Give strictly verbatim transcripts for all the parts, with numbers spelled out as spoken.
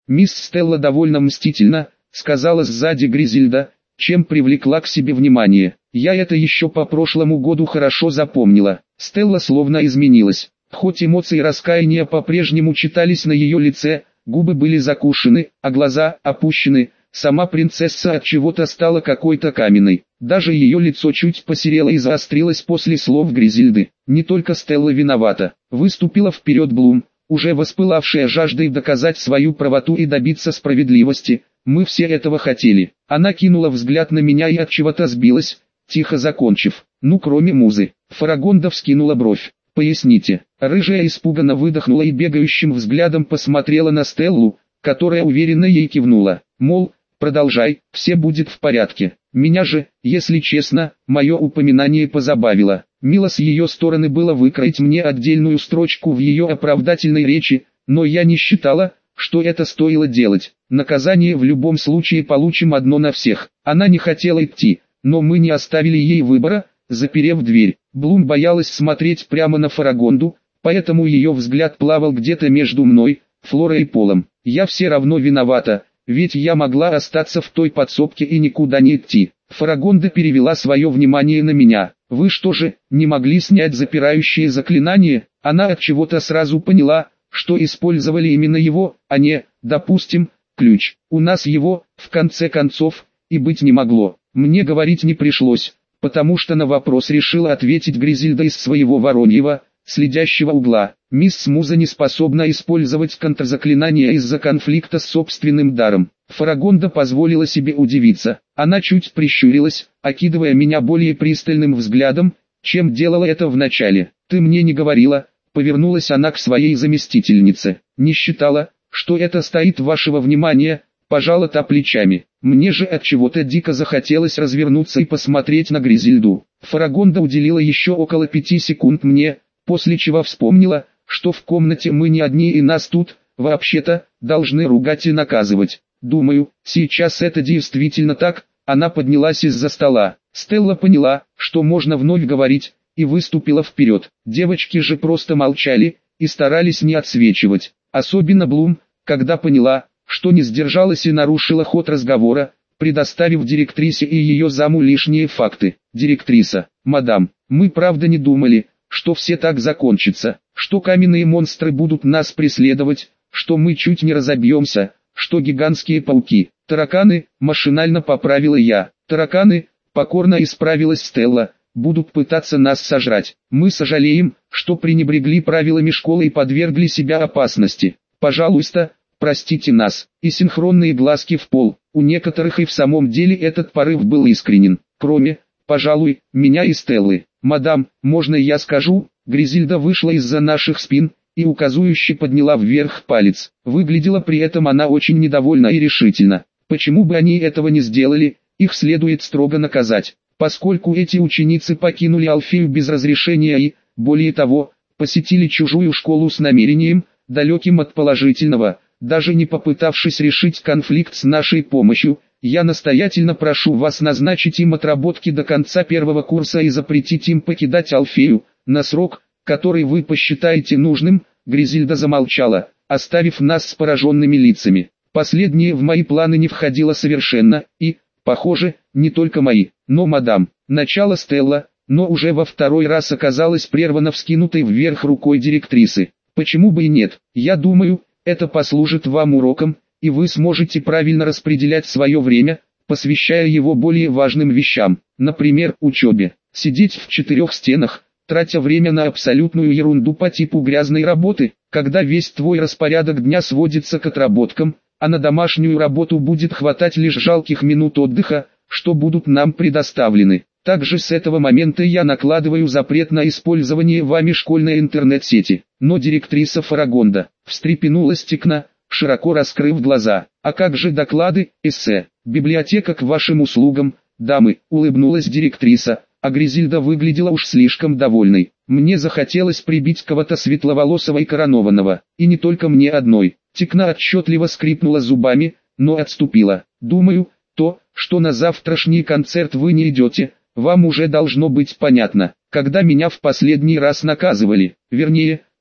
«Мисс Стелла довольно мстительна», — сказала сзади Гризильда, чем привлекла к себе внимание. Я это еще по прошлому году хорошо запомнила. Стелла словно изменилась. Хоть эмоции раскаяния по-прежнему читались на ее лице, губы были закушены, а глаза опущены. Сама принцесса от чего-то стала какой-то каменной. Даже ее лицо чуть посерело и заострилось после слов Гризильды. Не только Стелла виновата. Выступила вперед Блум, уже воспылавшая жаждой доказать свою правоту и добиться справедливости. Мы все этого хотели. Она кинула взгляд на меня и от чего-то сбилась, тихо закончив. Ну кроме музы. Фарагонда вскинула бровь. «Поясните». Рыжая испуганно выдохнула и бегающим взглядом посмотрела на Стеллу, которая уверенно ей кивнула. Мол, продолжай, все будет в порядке. Меня же, если честно, мое упоминание позабавило. Мило с ее стороны было выкроить мне отдельную строчку в ее оправдательной речи, но я не считала, что это стоило делать. Наказание в любом случае получим одно на всех. Она не хотела идти, но мы не оставили ей выбора, заперев дверь. Блум боялась смотреть прямо на Фарагонду, поэтому ее взгляд плавал где-то между мной, Флорой и Полом. Я все равно виновата, ведь я могла остаться в той подсобке и никуда не идти. Фарагонда перевела свое внимание на меня. Вы что же, не могли снять запирающее заклинание? Она от чего-то сразу поняла, что использовали именно его, а не, допустим, ключ. У нас его, в конце концов, и быть не могло. Мне говорить не пришлось, потому что на вопрос решила ответить Гризильда из своего вороньего, следящего угла. Мисс Муза не способна использовать контрзаклинания из-за конфликта с собственным даром. Фарагонда позволила себе удивиться. Она чуть прищурилась, окидывая меня более пристальным взглядом, чем делала это в начале. «Ты мне не говорила», — повернулась она к своей заместительнице. «Не считала, что это стоит вашего внимания», — пожала та плечами. Мне же от чего-то дико захотелось развернуться и посмотреть на Гризильду. Фарагонда уделила еще около пяти секунд мне, после чего вспомнила, что в комнате мы не одни и нас тут, вообще-то, должны ругать и наказывать. Думаю, сейчас это действительно так. Она поднялась из-за стола. Стелла поняла, что можно вновь говорить, и выступила вперед. Девочки же просто молчали и старались не отсвечивать. Особенно Блум, когда поняла, что не сдержалась и нарушила ход разговора, предоставив директрисе и ее заму лишние факты. Директриса: «Мадам, мы правда не думали, что все так закончится, что каменные монстры будут нас преследовать, что мы чуть не разобьемся, что гигантские пауки, тараканы», машинально поправила я. «Тараканы», покорно исправилась Стелла, «будут пытаться нас сожрать. Мы сожалеем, что пренебрегли правилами школы и подвергли себя опасности. Пожалуйста, простите нас». И синхронные глазки в пол. У некоторых и в самом деле этот порыв был искренен, кроме, пожалуй, меня и Стеллы. «Мадам, можно я скажу?» Гризильда вышла из-за наших спин и указующе подняла вверх палец. Выглядела при этом она очень недовольна и решительно. Почему бы они этого не сделали? Их следует строго наказать, поскольку эти ученицы покинули Алфею без разрешения и, более того, посетили чужую школу с намерением, далеким от положительного, даже не попытавшись решить конфликт с нашей помощью. Я настоятельно прошу вас назначить им отработки до конца первого курса и запретить им покидать Алфею, на срок, который вы посчитаете нужным». Гризильда замолчала, оставив нас с пораженными лицами. Последнее в мои планы не входило совершенно, и, похоже, не только мои. «Но, мадам», начало Стелла, но уже во второй раз оказалась прервана вскинутой вверх рукой директрисы. «Почему бы и нет? Я думаю, это послужит вам уроком, и вы сможете правильно распределять свое время, посвящая его более важным вещам, например, учебе. Сидеть в четырех стенах, тратя время на абсолютную ерунду по типу грязной работы, когда весь твой распорядок дня сводится к отработкам, а на домашнюю работу будет хватать лишь жалких минут отдыха, что будут нам предоставлены. Также с этого момента я накладываю запрет на использование вами школьной интернет-сети». Но директриса Фарагонда встрепенулась тикно, широко раскрыв глаза. «А как же доклады, эссе? Библиотека к вашим услугам, дамы», улыбнулась директриса, а Гризильда выглядела уж слишком довольной. Мне захотелось прибить кого-то светловолосого и коронованного, и не только мне одной. Тикна отчетливо скрипнула зубами, но отступила. «Думаю, то, что на завтрашний концерт вы не идете, вам уже должно быть понятно. Когда меня в последний раз наказывали, вернее,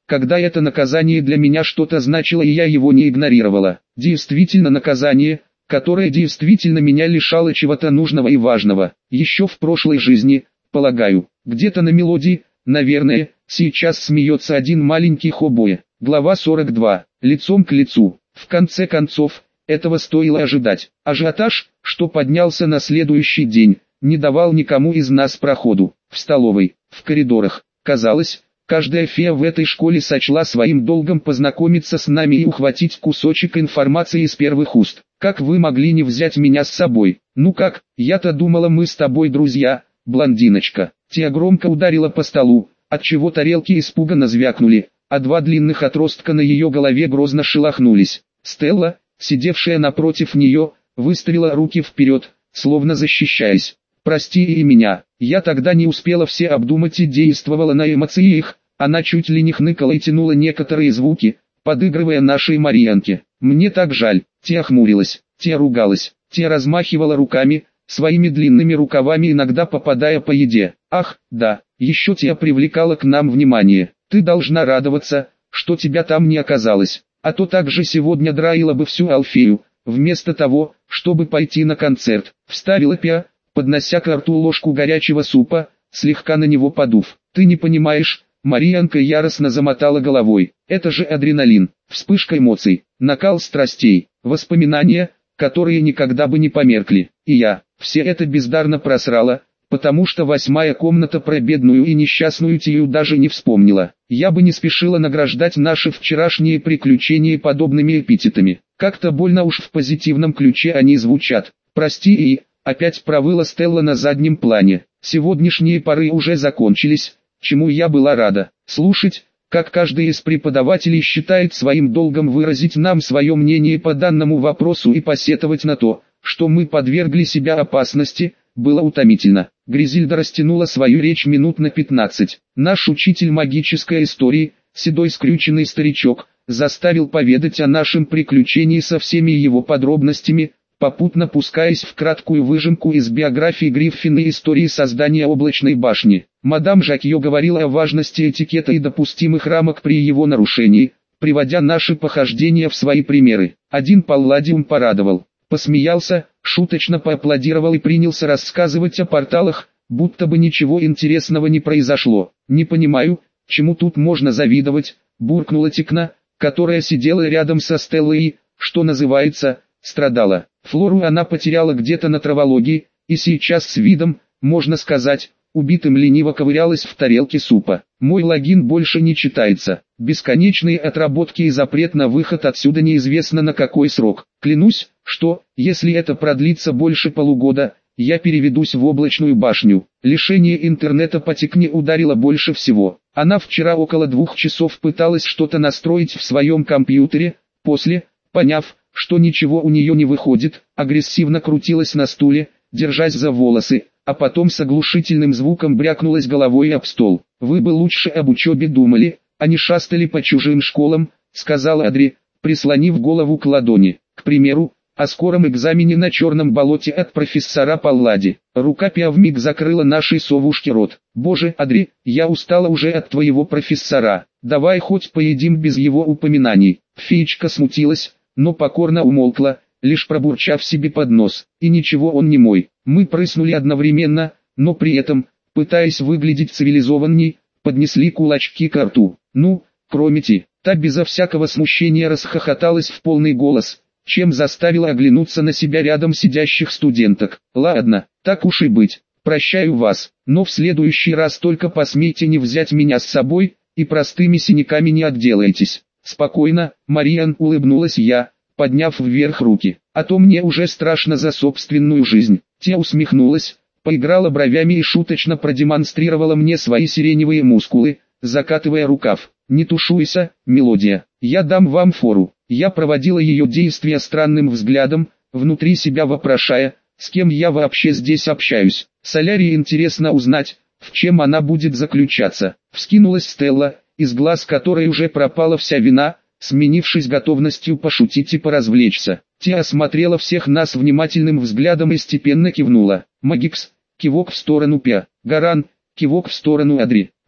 когда это наказание для меня что-то значило и я его не игнорировала. Действительно наказание, которое действительно меня лишало чего-то нужного и важного. Еще в прошлой жизни, полагаю, где-то на мелодии, наверное, сейчас смеется один маленький хоббоя. Глава сорок два. Лицом к лицу. В конце концов, этого стоило ожидать. Ажиотаж, что поднялся на следующий день, не давал никому из нас проходу. В столовой, в коридорах, казалось, каждая фея в этой школе сочла своим долгом познакомиться с нами и ухватить кусочек информации из первых уст. Как вы могли не взять меня с собой? Ну как, я-то думала, мы с тобой друзья, блондиночка. Тия громко ударила по столу, отчего тарелки испуганно звякнули, а два длинных отростка на ее голове грозно шелохнулись. Стелла, сидевшая напротив нее, выставила руки вперед, словно защищаясь. «Прости и меня, я тогда не успела все обдумать и действовала на эмоциях». Она чуть ли не хныкала и тянула некоторые звуки, подыгрывая нашей Марьянке. «Мне так жаль». Тия хмурилась, Тия ругалась, Тия размахивала руками, своими длинными рукавами иногда попадая по еде. «Ах, да, еще Тия привлекала к нам внимание. Ты должна радоваться, что тебя там не оказалось, а то также сегодня драила бы всю Алфею, вместо того, чтобы пойти на концерт», — вставила Пиа, поднося к рту ложку горячего супа, слегка на него подув. «Ты не понимаешь». Марьянка яростно замотала головой. «Это же адреналин, вспышка эмоций, накал страстей, воспоминания, которые никогда бы не померкли. И я, все это бездарно просрала, потому что восьмая комната про бедную и несчастную Тию даже не вспомнила. Я бы не спешила награждать наши вчерашние приключения подобными эпитетами. Как-то больно уж в позитивном ключе они звучат. Прости и...» Опять провыла Стелла на заднем плане. «Сегодняшние поры уже закончились, чему я была рада. Слушать, как каждый из преподавателей считает своим долгом выразить нам свое мнение по данному вопросу и посетовать на то, что мы подвергли себя опасности, было утомительно». Гризильда растянула свою речь минут на пятнадцать. Наш учитель магической истории, седой скрюченный старичок, заставил поведать о нашем приключении со всеми его подробностями, попутно пускаясь в краткую выжимку из биографии Гриффина и истории создания облачной башни. Мадам Жакьё говорила о важности этикета и допустимых рамок при его нарушении, приводя наши похождения в свои примеры. Один палладиум порадовал, посмеялся, шуточно поаплодировал и принялся рассказывать о порталах, будто бы ничего интересного не произошло. «Не понимаю, чему тут можно завидовать», — буркнула Тикна, которая сидела рядом со Стеллой и, что называется, страдала. Флору она потеряла где-то на травологии, и сейчас с видом, можно сказать, убитым лениво ковырялась в тарелке супа. «Мой логин больше не читается. Бесконечные отработки и запрет на выход отсюда неизвестно на какой срок. Клянусь, что, если это продлится больше полугода, я переведусь в облачную башню». Лишение интернета по Тикне ударило больше всего. Она вчера около двух часов пыталась что-то настроить в своем компьютере, после, поняв, что ничего у нее не выходит, агрессивно крутилась на стуле, держась за волосы, а потом с оглушительным звуком брякнулась головой об стол. «Вы бы лучше об учебе думали, а не шастали по чужим школам», — сказала Адри, прислонив голову к ладони. «К примеру, о скором экзамене на черном болоте от профессора Паллади». Рука Пиа вмиг закрыла нашей совушке рот. «Боже, Адри, я устала уже от твоего профессора. Давай хоть поедим без его упоминаний». Феечка смутилась, но покорно умолкла, лишь пробурчав себе под нос. «И ничего, он не мой». Мы прыснули одновременно, но при этом, пытаясь выглядеть цивилизованней, поднесли кулачки к рту. «Ну, кроме Ти». Та безо всякого смущения расхохоталась в полный голос, чем заставила оглянуться на себя рядом сидящих студенток. «Ладно, так уж и быть, прощаю вас, но в следующий раз только посмейте не взять меня с собой, и простыми синяками не отделаетесь». «Спокойно, Мариан», — улыбнулась я, подняв вверх руки, «а то мне уже страшно за собственную жизнь». Те усмехнулась, поиграла бровями и шуточно продемонстрировала мне свои сиреневые мускулы, закатывая рукав. «Не тушуйся, мелодия, я дам вам фору». Я проводила ее действия странным взглядом, внутри себя вопрошая, с кем я вообще здесь общаюсь. Солярии интересно узнать, в чем она будет заключаться. Вскинулась Стелла, из глаз которой уже пропала вся вина, сменившись готовностью пошутить и поразвлечься. Ти осмотрела всех нас внимательным взглядом и степенно кивнула. «Магикс», кивок в сторону Пя, «Гаран», кивок в сторону Адри.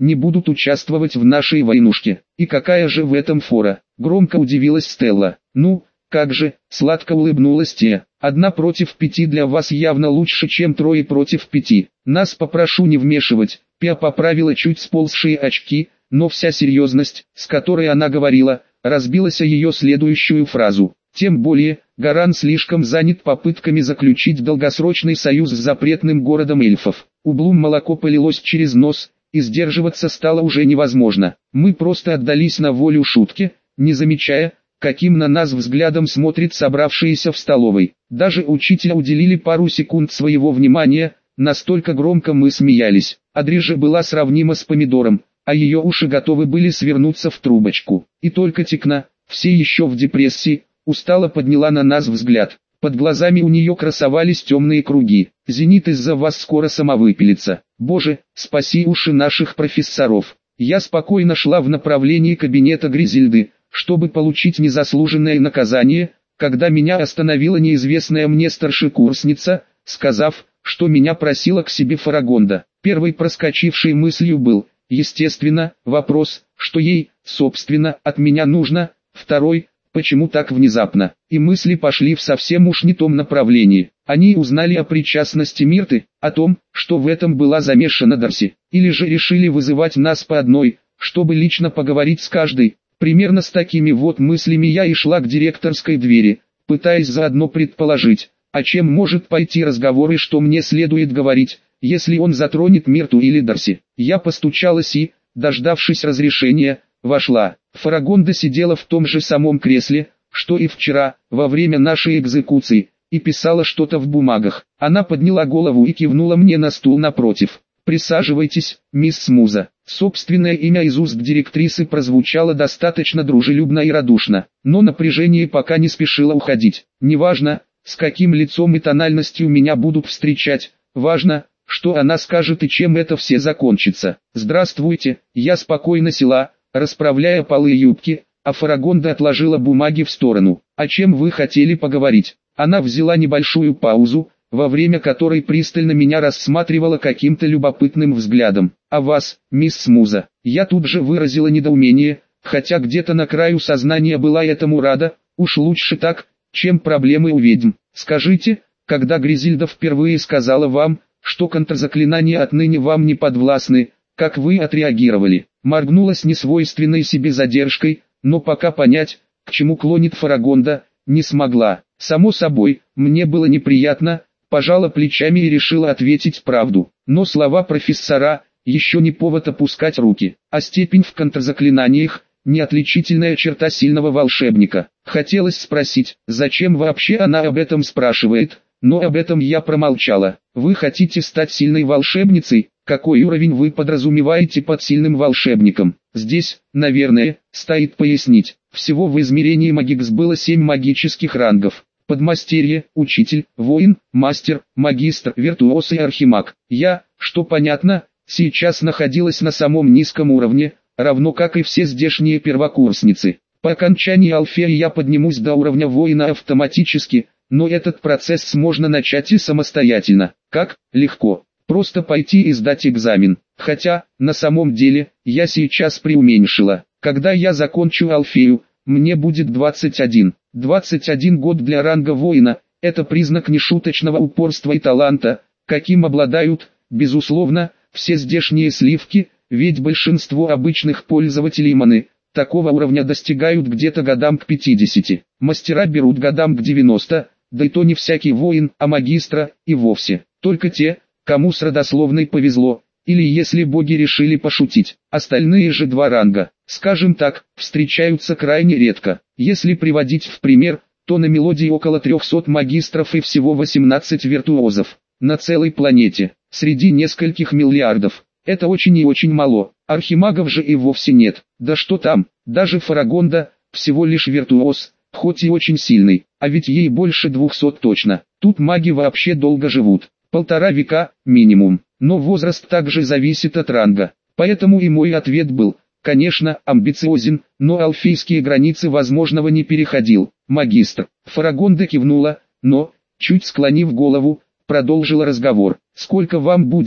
не будут участвовать в нашей войнушке. И какая же в этом фора? Громко удивилась Стелла. Ну, как же, сладко улыбнулась Тея. Одна против пяти для вас явно лучше, чем трое против пяти. Нас попрошу не вмешивать. Пиа поправила чуть сползшие очки, но вся серьезность, с которой она говорила, разбилась о ее следующую фразу. Тем более, Гаран слишком занят попытками заключить долгосрочный союз с запретным городом эльфов. У Блум молоко полилось через нос, и сдерживаться стало уже невозможно. Мы просто отдались на волю шутки, не замечая, каким на нас взглядом смотрит собравшиеся в столовой. Даже учителя уделили пару секунд своего внимания, настолько громко мы смеялись. Адри же была сравнима с помидором, а ее уши готовы были свернуться в трубочку. И только Тикна, все еще в депрессии, устало подняла на нас взгляд. Под глазами у нее красовались темные круги. Зенит из-за вас скоро самовыпилится. Боже, спаси уши наших профессоров. Я спокойно шла в направлении кабинета Гризильды, чтобы получить незаслуженное наказание, когда меня остановила неизвестная мне старшекурсница, сказав, что меня просила к себе Фарагонда. Первой проскочившей мыслью был, естественно, вопрос, что ей, собственно, от меня нужно. Второй, почему так внезапно? И мысли пошли в совсем уж не том направлении. Они узнали о причастности Мирты, о том, что в этом была замешана Дарси, или же решили вызывать нас по одной, чтобы лично поговорить с каждой. Примерно с такими вот мыслями я и шла к директорской двери, пытаясь заодно предположить, о чем может пойти разговор и что мне следует говорить, если он затронет Мирту или Дарси. Я постучалась и, дождавшись разрешения, вошла. Фарагонда сидела в том же самом кресле, что и вчера, во время нашей экзекуции, и писала что-то в бумагах. Она подняла голову и кивнула мне на стул напротив. «Присаживайтесь, мисс Смуза». Собственное имя из уст директрисы прозвучало достаточно дружелюбно и радушно, но напряжение пока не спешило уходить. Неважно, с каким лицом и тональностью меня будут встречать, важно, что она скажет и чем это все закончится. «Здравствуйте», я спокойно села, расправляя полы юбки, а Фарагонда отложила бумаги в сторону. «О чем вы хотели поговорить?» Она взяла небольшую паузу, во время которой пристально меня рассматривала каким-то любопытным взглядом. «А вас, мисс Смуза?» Я тут же выразила недоумение, хотя где-то на краю сознания была этому рада, уж лучше так, чем проблемы у ведьм. «Скажите, когда Гризильда впервые сказала вам, что контрзаклинания отныне вам не подвластны, как вы отреагировали?» Моргнула с несвойственной себе задержкой, но пока понять, к чему клонит Фарагонда, не смогла. Само собой, мне было неприятно, пожала плечами и решила ответить правду. Но слова профессора – еще не повод опускать руки, а степень в контрзаклинаниях – неотличительная черта сильного волшебника. Хотелось спросить, зачем вообще она об этом спрашивает, но об этом я промолчала. «Вы хотите стать сильной волшебницей? Какой уровень вы подразумеваете под сильным волшебником?» Здесь, наверное, стоит пояснить. Всего в измерении Магикс было семь магических рангов. Подмастерье, учитель, воин, мастер, магистр, виртуоз и архимаг. Я, что понятно, сейчас находилась на самом низком уровне, равно как и все здешние первокурсницы. По окончании Алфея я поднимусь до уровня воина автоматически, но этот процесс можно начать и самостоятельно. Как? Легко. Просто пойти и сдать экзамен. Хотя, на самом деле, я сейчас преуменьшила. Когда я закончу Алфею, мне будет двадцать один. двадцать один год для ранга воина – это признак нешуточного упорства и таланта, каким обладают, безусловно, все здешние сливки, ведь большинство обычных пользователей маны такого уровня достигают где-то годам к пятидесяти. Мастера берут годам к девяноста, да и то не всякий воин, а магистра, и вовсе. Только те, кому с родословной повезло, или если боги решили пошутить. Остальные же два ранга, скажем так, встречаются крайне редко. Если приводить в пример, то на мелодии около трехсот магистров и всего восемнадцать виртуозов. На целой планете, среди нескольких миллиардов. Это очень и очень мало. Архимагов же и вовсе нет. Да что там, даже Фарагонда, всего лишь виртуоз, хоть и очень сильный, а ведь ей больше двухсот точно. Тут маги вообще долго живут. Полтора века, минимум. Но возраст также зависит от ранга. Поэтому и мой ответ был, конечно, амбициозен, но алфейские границы возможного не переходил. Магистр. Фарагонда кивнула, но, чуть склонив голову, продолжила разговор. «Сколько вам будет,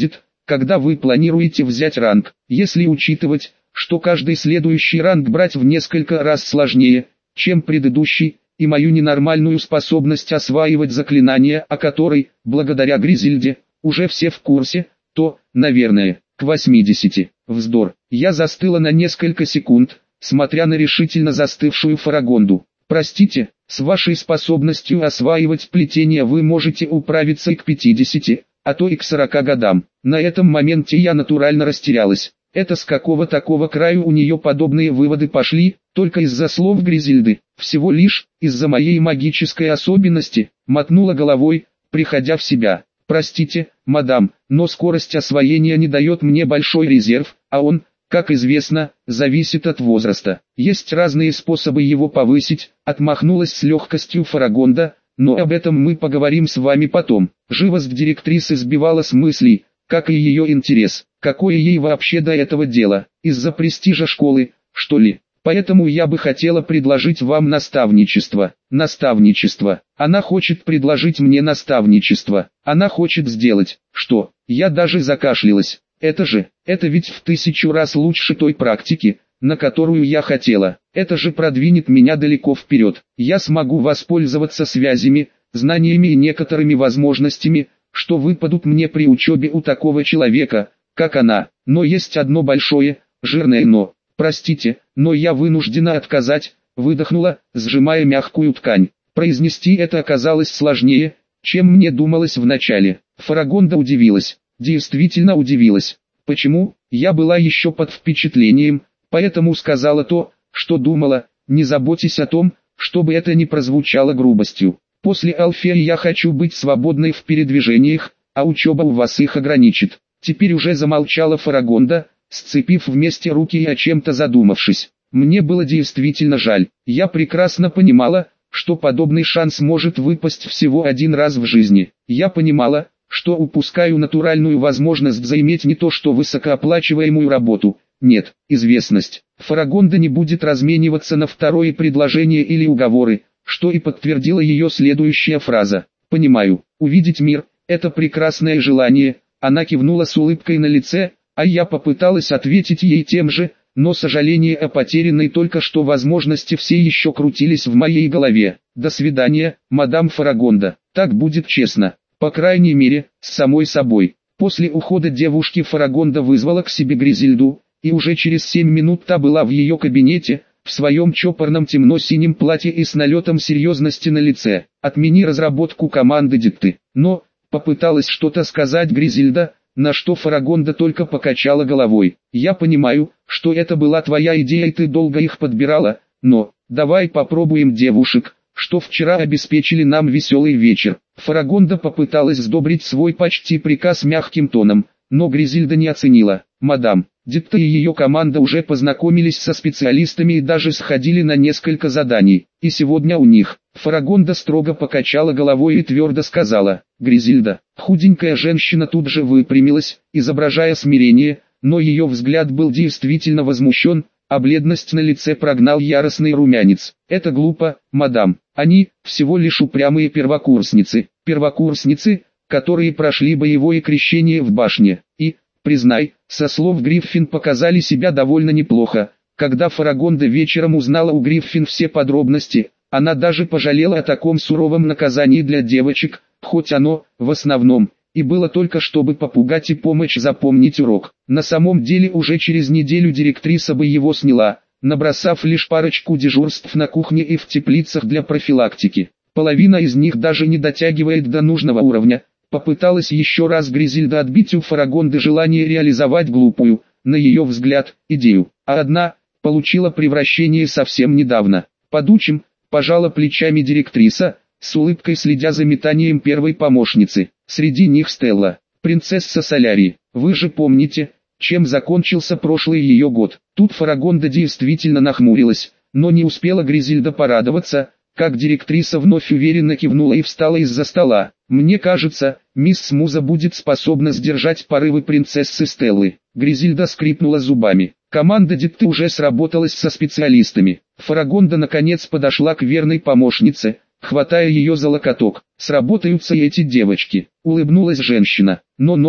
когда вы планируете взять ранг. Если учитывать, что каждый следующий ранг брать в несколько раз сложнее, чем предыдущий, и мою ненормальную способность осваивать заклинания, о которой, благодаря Гризильде, уже все в курсе, то, наверное, к восьмидесяти. Вздор. Я застыла на несколько секунд, смотря на решительно застывшую Фарагонду. Простите, с вашей способностью осваивать плетение вы можете управиться и к пятидесяти, а то и к сорока годам. На этом моменте я натурально растерялась. Это с какого такого краю у нее подобные выводы пошли, только из-за слов Гризильды, всего лишь, из-за моей магической особенности, мотнула головой, приходя в себя. Простите, мадам, но скорость освоения не дает мне большой резерв, а он, как известно, зависит от возраста. Есть разные способы его повысить, отмахнулась с легкостью Фарагонда, но об этом мы поговорим с вами потом. Живость директрисы сбивала с мыслей, как и ее интерес. Какое ей вообще до этого дело, из-за престижа школы, что ли? Поэтому я бы хотела предложить вам наставничество. Наставничество. Она хочет предложить мне наставничество. Она хочет сделать, что? Я даже закашлялась. Это же, это ведь в тысячу раз лучше той практики, на которую я хотела. Это же продвинет меня далеко вперед. Я смогу воспользоваться связями, знаниями и некоторыми возможностями, что выпадут мне при учебе у такого человека, как она. Но есть одно большое, жирное «но». Простите, но я вынуждена отказать, выдохнула, сжимая мягкую ткань. Произнести это оказалось сложнее, чем мне думалось вначале. Фарагонда удивилась, действительно удивилась. Почему? Я была еще под впечатлением, поэтому сказала то, что думала. Не заботьтесь о том, чтобы это не прозвучало грубостью. После Алфеи я хочу быть свободной в передвижениях, а учеба у вас их ограничит. Теперь уже замолчала Фарагонда, сцепив вместе руки и о чем-то задумавшись. Мне было действительно жаль. Я прекрасно понимала, что подобный шанс может выпасть всего один раз в жизни. Я понимала, что упускаю натуральную возможность заиметь не то что высокооплачиваемую работу, нет, известность. Фарагонда не будет размениваться на второе предложение или уговоры, что и подтвердила ее следующая фраза. «Понимаю, увидеть мир – это прекрасное желание», она кивнула с улыбкой на лице, а я попыталась ответить ей тем же, но сожаление о потерянной только что возможности все еще крутились в моей голове. «До свидания, мадам Фарагонда, так будет честно, по крайней мере, с самой собой». После ухода девушки Фарагонда вызвала к себе Гризильду, и уже через семь минут та была в ее кабинете, в своем чопорном темно-синем платье и с налетом серьезности на лице. «Отмени разработку команды дикты». Но, попыталась что-то сказать Гризильда, на что Фарагонда только покачала головой. «Я понимаю, что это была твоя идея и ты долго их подбирала, но, давай попробуем девушек, что вчера обеспечили нам веселый вечер». Фарагонда попыталась сдобрить свой почти приказ мягким тоном, но Гризильда не оценила. «Мадам, Дикта и ее команда уже познакомились со специалистами и даже сходили на несколько заданий, и сегодня у них». Фарагонда строго покачала головой и твердо сказала: «Гризильда». Худенькая женщина тут же выпрямилась, изображая смирение, но ее взгляд был действительно возмущен, а бледность на лице прогнал яростный румянец. «Это глупо, мадам. Они всего лишь упрямые первокурсницы, первокурсницы, которые прошли боевое крещение в башне, и, признай, со слов Гриффин показали себя довольно неплохо». Когда Фарагонда вечером узнала у Гриффин все подробности, она даже пожалела о таком суровом наказании для девочек, хоть оно, в основном, и было только чтобы попугать и помочь запомнить урок. На самом деле уже через неделю директриса бы его сняла, набросав лишь парочку дежурств на кухне и в теплицах для профилактики. Половина из них даже не дотягивает до нужного уровня. Попыталась еще раз Гризильда отбить у Фарагонды желание реализовать глупую, на ее взгляд, идею, а одна получила превращение совсем недавно. «Подучим», пожала плечами директриса, с улыбкой следя за метанием первой помощницы. Среди них Стелла, принцесса Солярии. Вы же помните, чем закончился прошлый ее год. Тут Фарагонда действительно нахмурилась, но не успела Гризильда порадоваться, как директриса вновь уверенно кивнула и встала из-за стола. «Мне кажется, мисс Смуза будет способна сдержать порывы принцессы Стеллы». Гризильда скрипнула зубами. Команда Дикты уже сработалась со специалистами. Фарагонда наконец подошла к верной помощнице, хватая ее за локоток. «Сработаются и эти девочки», — улыбнулась женщина. «Но-но-но,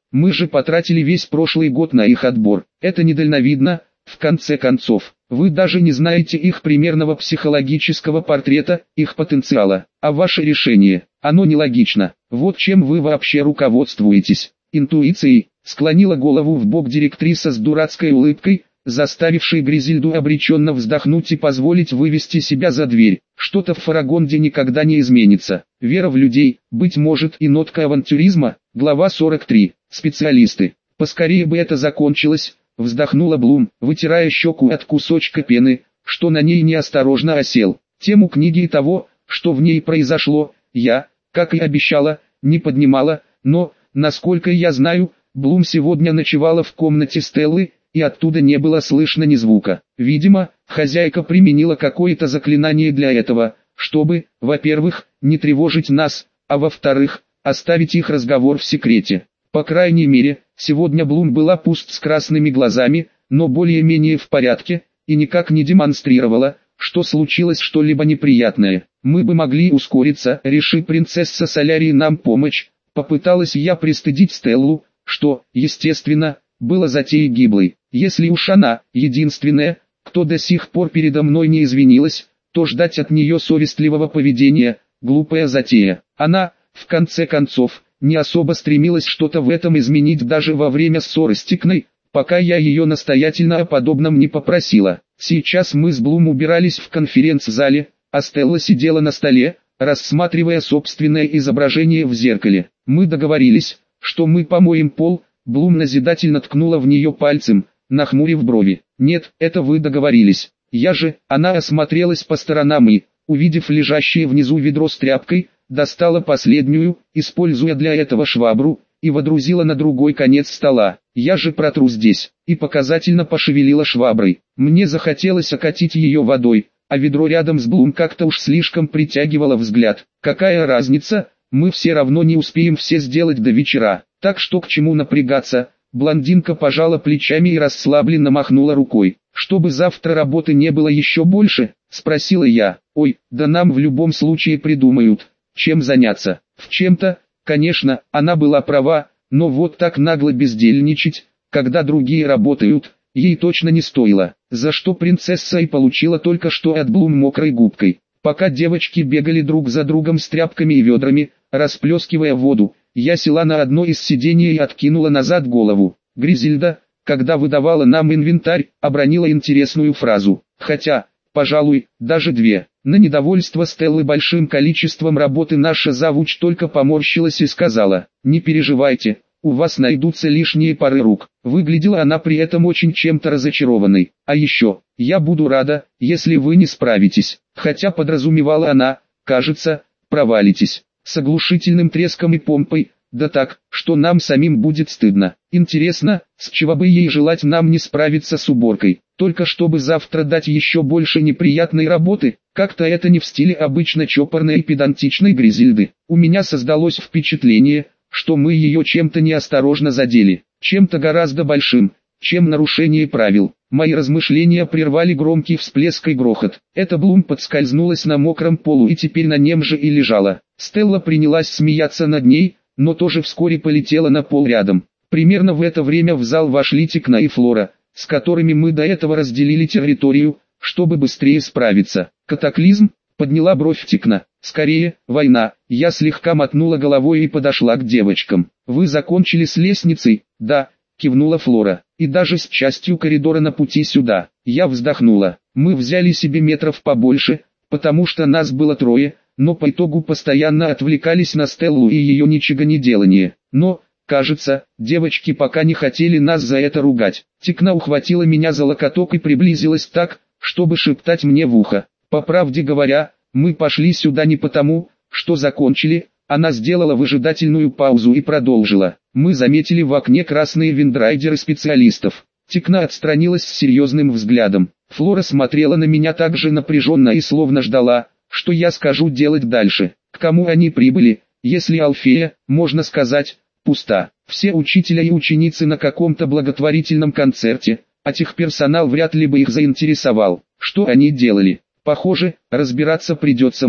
Мы же потратили весь прошлый год на их отбор. Это недальновидно, в конце концов. Вы даже не знаете их примерного психологического портрета, их потенциала. А ваше решение, оно нелогично. Вот чем вы вообще руководствуетесь. Интуицией, склонила голову в бок директриса с дурацкой улыбкой, заставившей Гризильду обреченно вздохнуть и позволить вывести себя за дверь. Что-то в Фарагонде никогда не изменится. Вера в людей, быть может, и нотка авантюризма. Глава сорок три. Специалисты. Поскорее бы это закончилось, вздохнула Блум, вытирая щеку от кусочка пены, что на ней неосторожно осел. Тему книги и того, что в ней произошло, я, как и обещала, не поднимала, но, насколько я знаю, Блум сегодня ночевала в комнате Стеллы, и оттуда не было слышно ни звука. Видимо, хозяйка применила какое-то заклинание для этого, чтобы, во-первых, не тревожить нас, а во-вторых, оставить их разговор в секрете. По крайней мере, сегодня Блум была пуст с красными глазами, но более-менее в порядке, и никак не демонстрировала, что случилось что-либо неприятное. Мы бы могли ускориться, реши принцесса Солярии нам помочь. Попыталась я пристыдить Стеллу, что, естественно, было затеей гиблой. Если уж она, единственная, кто до сих пор передо мной не извинилась, то ждать от нее совестливого поведения – глупая затея. Она, в конце концов, не особо стремилась что-то в этом изменить даже во время ссоры с Тикной, пока я ее настоятельно о подобном не попросила. Сейчас мы с Блум убирались в конференц-зале, а Стелла сидела на столе, рассматривая собственное изображение в зеркале. Мы договорились, что мы помоем пол. Блум назидательно ткнула в нее пальцем, нахмурив брови. «Нет, это вы договорились. Я же...» Она осмотрелась по сторонам и, увидев лежащее внизу ведро с тряпкой, достала последнюю, используя для этого швабру, и водрузила на другой конец стола. «Я же протру здесь», и показательно пошевелила шваброй. Мне захотелось окатить ее водой, а ведро рядом с Блум как-то уж слишком притягивало взгляд. «Какая разница, мы все равно не успеем все сделать до вечера. Так что к чему напрягаться?» Блондинка пожала плечами и расслабленно махнула рукой. «Чтобы завтра работы не было еще больше?» – спросила я. «Ой, да нам в любом случае придумают, чем заняться». В чем-то, конечно, она была права, но вот так нагло бездельничать, когда другие работают, ей точно не стоило. За что принцесса и получила только что от Блум мокрой губкой. Пока девочки бегали друг за другом с тряпками и ведрами, расплескивая воду, я села на одно из сидений и откинула назад голову. Гризильда, когда выдавала нам инвентарь, обронила интересную фразу. Хотя, пожалуй, даже две. На недовольство Стеллы большим количеством работы наша завуч только поморщилась и сказала: «Не переживайте, у вас найдутся лишние пары рук». Выглядела она при этом очень чем-то разочарованной. «А еще, я буду рада, если вы не справитесь». Хотя подразумевала она, кажется, провалитесь. С оглушительным треском и помпой, да так, что нам самим будет стыдно. Интересно, с чего бы ей желать нам не справиться с уборкой, только чтобы завтра дать еще больше неприятной работы? Как-то это не в стиле обычно чопорной и педантичной Гризильды. У меня создалось впечатление, что мы ее чем-то неосторожно задели, чем-то гораздо большим, чем нарушение правил. Мои размышления прервали громкий всплеск и грохот. Эта Блум подскользнулась на мокром полу и теперь на нем же и лежала. Стелла принялась смеяться над ней, но тоже вскоре полетела на пол рядом. Примерно в это время в зал вошли Тикна и Флора, с которыми мы до этого разделили территорию, чтобы быстрее справиться. «Катаклизм?» — подняла бровь Тикна. «Скорее, война». Я слегка мотнула головой и подошла к девочкам. «Вы закончили с лестницей?» «Да», — кивнула Флора. «И даже с частью коридора на пути сюда». Я вздохнула. Мы взяли себе метров побольше, потому что нас было трое, но по итогу постоянно отвлекались на Стеллу и ее ничего не делание. Но, кажется, девочки пока не хотели нас за это ругать. Тикна ухватила меня за локоток и приблизилась так, чтобы шептать мне в ухо. По правде говоря, мы пошли сюда не потому, что закончили. Она сделала выжидательную паузу и продолжила. Мы заметили в окне красные виндрайдеры специалистов. Тикна отстранилась с серьезным взглядом. Флора смотрела на меня так же напряженно и словно ждала, что я скажу делать дальше. К кому они прибыли, если Алфея, можно сказать, пуста? Все учителя и ученицы на каком-то благотворительном концерте, а техперсонал вряд ли бы их заинтересовал. Что они делали? Похоже, разбираться придется мне.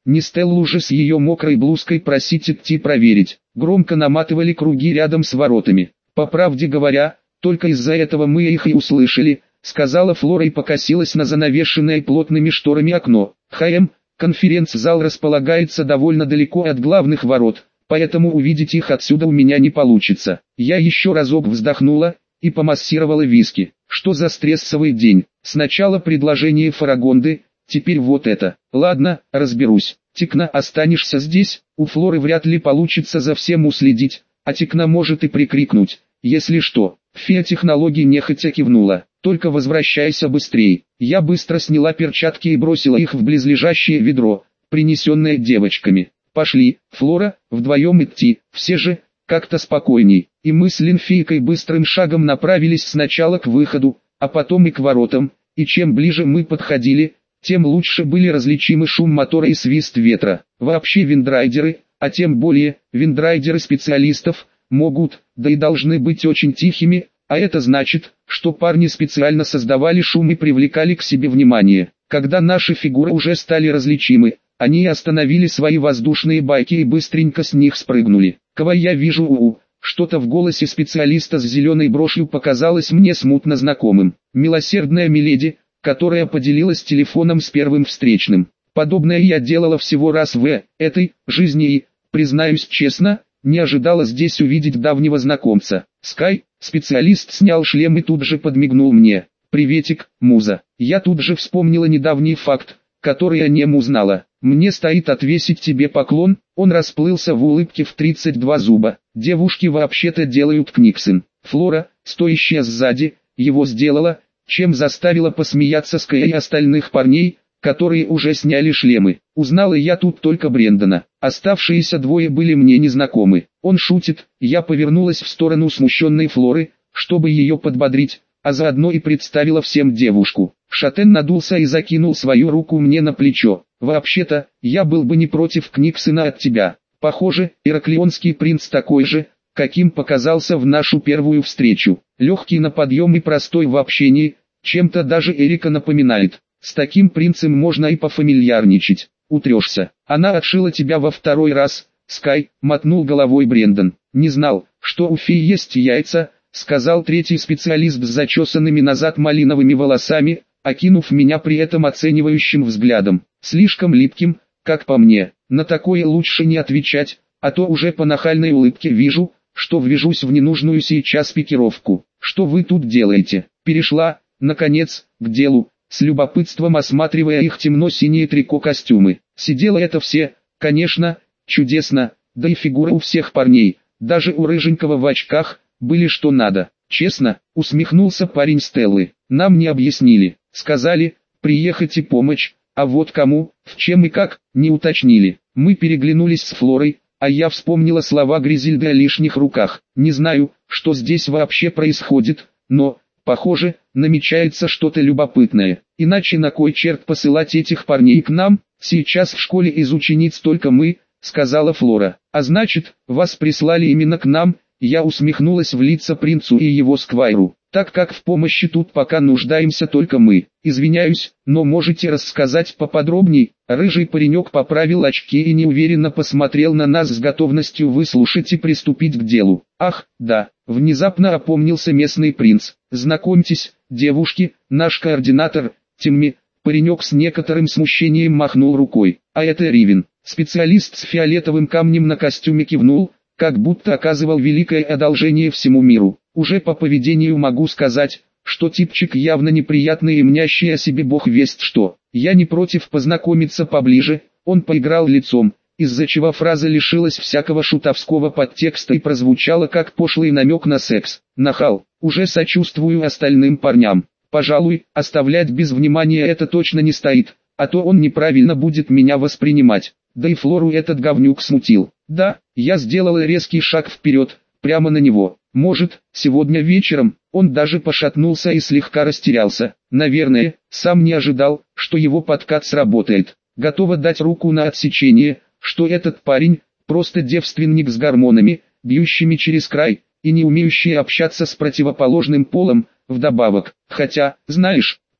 Не Стеллу же с ее мокрой блузкой просить идти проверить. Громко наматывали круги рядом с воротами. По правде говоря, только из-за этого мы их и услышали, сказала Флора и покосилась на занавешенное плотными шторами окно. ХМ, конференц-зал располагается довольно далеко от главных ворот, поэтому увидеть их отсюда у меня не получится. Я еще разок вздохнула и помассировала виски. Что за стрессовый день? Сначала предложение Фарагонды, теперь вот это. Ладно, разберусь. Тикна, останешься здесь? У Флоры вряд ли получится за всем уследить, а Тикна может и прикрикнуть, если что. Фея технологий нехотя кивнула. Только возвращайся быстрей. Я быстро сняла перчатки и бросила их в близлежащее ведро, принесенное девочками. Пошли, Флора, вдвоем идти, все же, как-то спокойней. И мы с Линфийкой быстрым шагом направились сначала к выходу, а потом и к воротам, и чем ближе мы подходили, тем лучше были различимы шум мотора и свист ветра. Вообще виндрайдеры, а тем более, виндрайдеры специалистов, могут, да и должны быть очень тихими, а это значит, что парни специально создавали шум и привлекали к себе внимание. Когда наши фигуры уже стали различимы, они остановили свои воздушные байки и быстренько с них спрыгнули. Кого я вижу, у что-то в голосе специалиста с зеленой брошью показалось мне смутно знакомым. Милосердная миледи, которая поделилась телефоном с первым встречным. Подобное я делала всего раз в этой жизни и, признаюсь честно, не ожидала здесь увидеть давнего знакомца. Скай, специалист, снял шлем и тут же подмигнул мне. «Приветик, муза». Я тут же вспомнила недавний факт, который о нем узнала. «Мне стоит отвесить тебе поклон». Он расплылся в улыбке в тридцать два зуба. Девушки вообще-то делают книксон. Флора, стоящая сзади, его сделала, чем заставила посмеяться Скай и остальных парней, которые уже сняли шлемы. Узнала я тут только Брендона. Оставшиеся двое были мне незнакомы. Он шутит. Я повернулась в сторону смущенной Флоры, чтобы ее подбодрить, а заодно и представила всем девушку. Шатен надулся и закинул свою руку мне на плечо. «Вообще-то, я был бы не против книксона от тебя. Похоже, ираклионский принц такой же, каким показался в нашу первую встречу. Легкий на подъем и простой в общении, чем-то даже Эрика напоминает. С таким принцем можно и пофамильярничать. Утрешься. Она отшила тебя во второй раз». «Скай», — мотнул головой Брендон. «Не знал, что у феи есть яйца», — сказал третий специалист с зачесанными назад малиновыми волосами, окинув меня при этом оценивающим взглядом. Слишком липким, как по мне. На такое лучше не отвечать, а то уже по нахальной улыбке вижу, что ввяжусь в ненужную сейчас пикировку. «Что вы тут делаете?» Перешла, наконец, к делу, с любопытством осматривая их темно-синие трико-костюмы. Сидело это все, конечно, чудесно, да и фигура у всех парней, даже у рыженького в очках, были что надо. «Честно», — усмехнулся парень Стеллы, — «нам не объяснили, сказали, приехать и помочь, а вот кому, в чем и как, не уточнили». Мы переглянулись с Флорой, а я вспомнила слова Гризильды о лишних руках. Не знаю, что здесь вообще происходит, но, похоже, намечается что-то любопытное. Иначе на кой черт посылать этих парней к нам? Сейчас в школе из учениц только мы, сказала Флора. А значит, вас прислали именно к нам. Я усмехнулась в лица принцу и его сквайру, так как в помощи тут пока нуждаемся только мы. Извиняюсь, но можете рассказать поподробней? Рыжий паренек поправил очки и неуверенно посмотрел на нас с готовностью выслушать и приступить к делу. Ах, да, внезапно опомнился местный принц. Знакомьтесь, девушки, наш координатор, Тимми. Паренек с некоторым смущением махнул рукой. А это Ривен. Специалист с фиолетовым камнем на костюме кивнул, как будто оказывал великое одолжение всему миру. Уже по поведению могу сказать, что типчик явно неприятный и мнящий о себе бог весть что. Я не против познакомиться поближе. Он поиграл лицом, из-за чего фраза лишилась всякого шутовского подтекста и прозвучала как пошлый намек на секс. Нахал, уже сочувствую остальным парням. Пожалуй, оставлять без внимания это точно не стоит, а то он неправильно будет меня воспринимать. Да и Флору этот говнюк смутил. Да, я сделала резкий шаг вперед, прямо на него. Может, сегодня вечером. Он даже пошатнулся и слегка растерялся. Наверное, сам не ожидал, что его подкат сработает. Готова дать руку на отсечение, что этот парень, просто девственник с гормонами, бьющими через край, и не умеющий общаться с противоположным полом, вдобавок. Хотя, знаешь,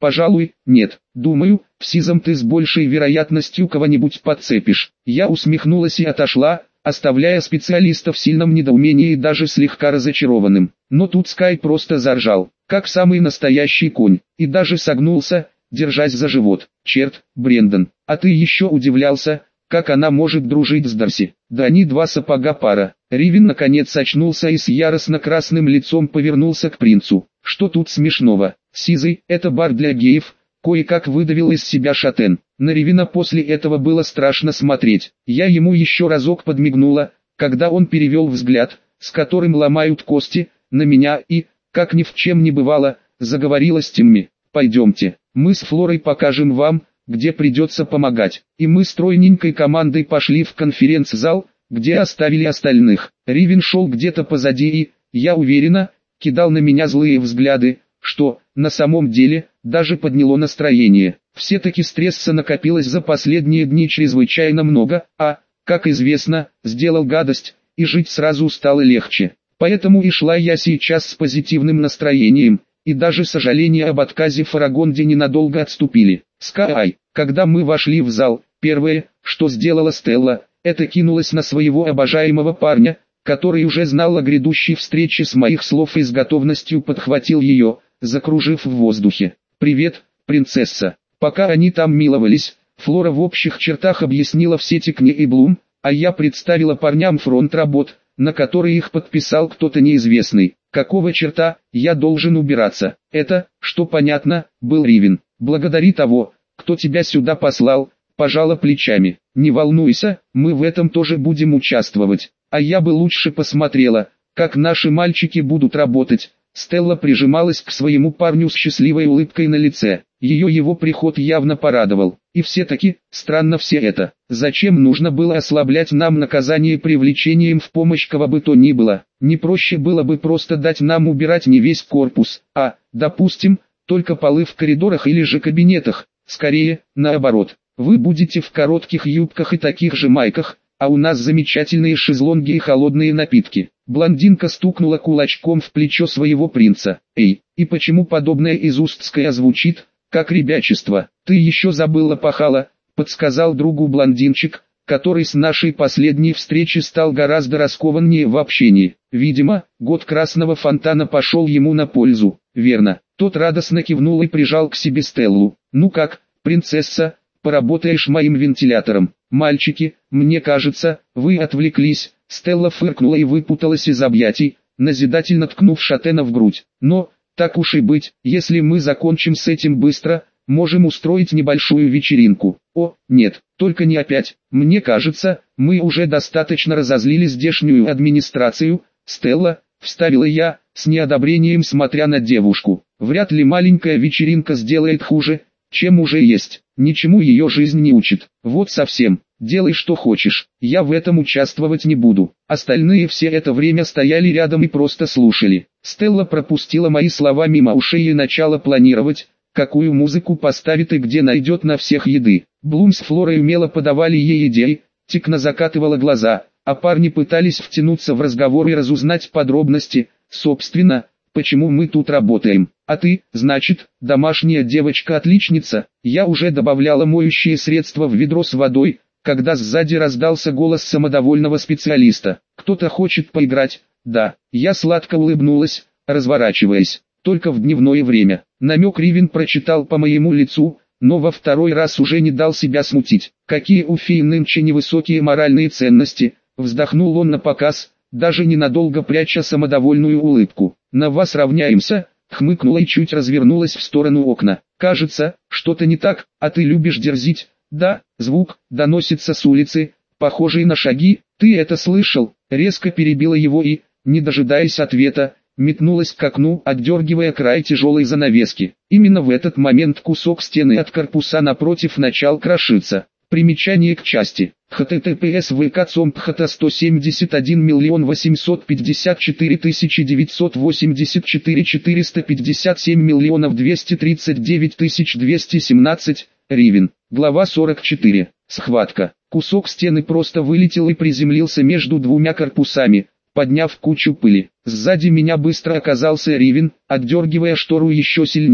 Пожалуй, нет. Думаю, в сизом ты с большей вероятностью кого-нибудь подцепишь. Я усмехнулась и отошла, оставляя специалиста в сильном недоумении и даже слегка разочарованным. Но тут Скай просто заржал, как самый настоящий конь, и даже согнулся, держась за живот. Черт, Брендон, а ты еще удивлялся, как она может дружить с Дарси? Да они два сапога пара. Ривен наконец очнулся и с яростно красным лицом повернулся к принцу. Что тут смешного? Сизый, это бар для геев, кое-как выдавил из себя Шатен. На Ривена после этого было страшно смотреть. Я ему еще разок подмигнула, когда он перевел взгляд, с которым ломают кости, на меня и, как ни в чем не бывало, заговорила с Тимми. Пойдемте, мы с Флорой покажем вам, где придется помогать. И мы стройненькой командой пошли в конференц-зал, где оставили остальных. Ривен шел где-то позади и, я уверена, кидал на меня злые взгляды, что, на самом деле, даже подняло настроение. Все-таки стресса накопилось за последние дни чрезвычайно много, а, как известно, сделал гадость, и жить сразу стало легче. Поэтому и шла я сейчас с позитивным настроением, и даже сожаления об отказе в Фарагонде ненадолго отступили. Скай, когда мы вошли в зал, первое, что сделала Стелла, это кинулась на своего обожаемого парня, который уже знал о грядущей встрече с моих слов и с готовностью подхватил ее, закружив в воздухе. «Привет, принцесса». Пока они там миловались, Флора в общих чертах объяснила все Тикни и Блум, а я представила парням фронт работ, на который их подписал кто-то неизвестный. Какого черта, я должен убираться? Это, что понятно, был Ривен. Благодари того, кто тебя сюда послал, пожала плечами. Не волнуйся, мы в этом тоже будем участвовать. А я бы лучше посмотрела, как наши мальчики будут работать. Стелла прижималась к своему парню с счастливой улыбкой на лице. Ее его приход явно порадовал. И все-таки, странно все это. Зачем нужно было ослаблять нам наказание привлечением в помощь кого бы то ни было? Не проще было бы просто дать нам убирать не весь корпус, а, допустим, только полы в коридорах или же кабинетах. Скорее, наоборот. Вы будете в коротких юбках и таких же майках, а у нас замечательные шезлонги и холодные напитки. Блондинка стукнула кулачком в плечо своего принца. Эй, и почему подобное из уст Ская звучит, как ребячество? Ты еще забыла пахала, подсказал другу блондинчик, который с нашей последней встречи стал гораздо раскованнее в общении. Видимо, год красного фонтана пошел ему на пользу. Верно. Тот радостно кивнул и прижал к себе Стеллу. Ну как, принцесса, поработаешь моим вентилятором? Мальчики, мне кажется, вы отвлеклись. Стелла фыркнула и выпуталась из объятий, назидательно ткнув Шатена в грудь. Но, так уж и быть, если мы закончим с этим быстро, можем устроить небольшую вечеринку. О, нет, только не опять. Мне кажется, мы уже достаточно разозлили здешнюю администрацию. Стелла, вставила я, с неодобрением смотря на девушку. Вряд ли маленькая вечеринка сделает хуже, чем уже есть. Ничему ее жизнь не учит. Вот совсем. Делай что хочешь, я в этом участвовать не буду. Остальные все это время стояли рядом и просто слушали. Стелла пропустила мои слова мимо ушей и начала планировать, какую музыку поставит и где найдет на всех еды. Блум с Флорой умело подавали ей идеи, Тикна закатывала глаза, а парни пытались втянуться в разговор и разузнать подробности, собственно, почему мы тут работаем. А ты, значит, домашняя девочка-отличница. Я уже добавляла моющие средства в ведро с водой, когда сзади раздался голос самодовольного специалиста. Кто-то хочет поиграть? Да. Я сладко улыбнулась, разворачиваясь. Только в дневное время. Намек Ривен прочитал по моему лицу, но во второй раз уже не дал себя смутить. Какие у фей нынче невысокие моральные ценности, вздохнул он напоказ, даже ненадолго пряча самодовольную улыбку. На вас равняемся, хмыкнула и чуть развернулась в сторону окна. Кажется, что-то не так, а ты любишь дерзить. Да, звук доносится с улицы, похожий на шаги. Ты это слышал? Резко перебила его и, не дожидаясь ответа, метнулась к окну, отдергивая край тяжелой занавески. Именно в этот момент кусок стены от корпуса напротив начал крошиться. Примечание к части. https vk.com.pht сто семьдесят один миллион восемьсот пятьдесят четыре тысячи девятьсот восемьдесят четыре четыреста пятьдесят семь миллионов двести тридцать девять тысяч двести семнадцать. Ривен. Глава сорок четыре. Схватка. Кусок стены просто вылетел и приземлился между двумя корпусами, подняв кучу пыли. Сзади меня быстро оказался Ривен, отдергивая штору еще сильнее,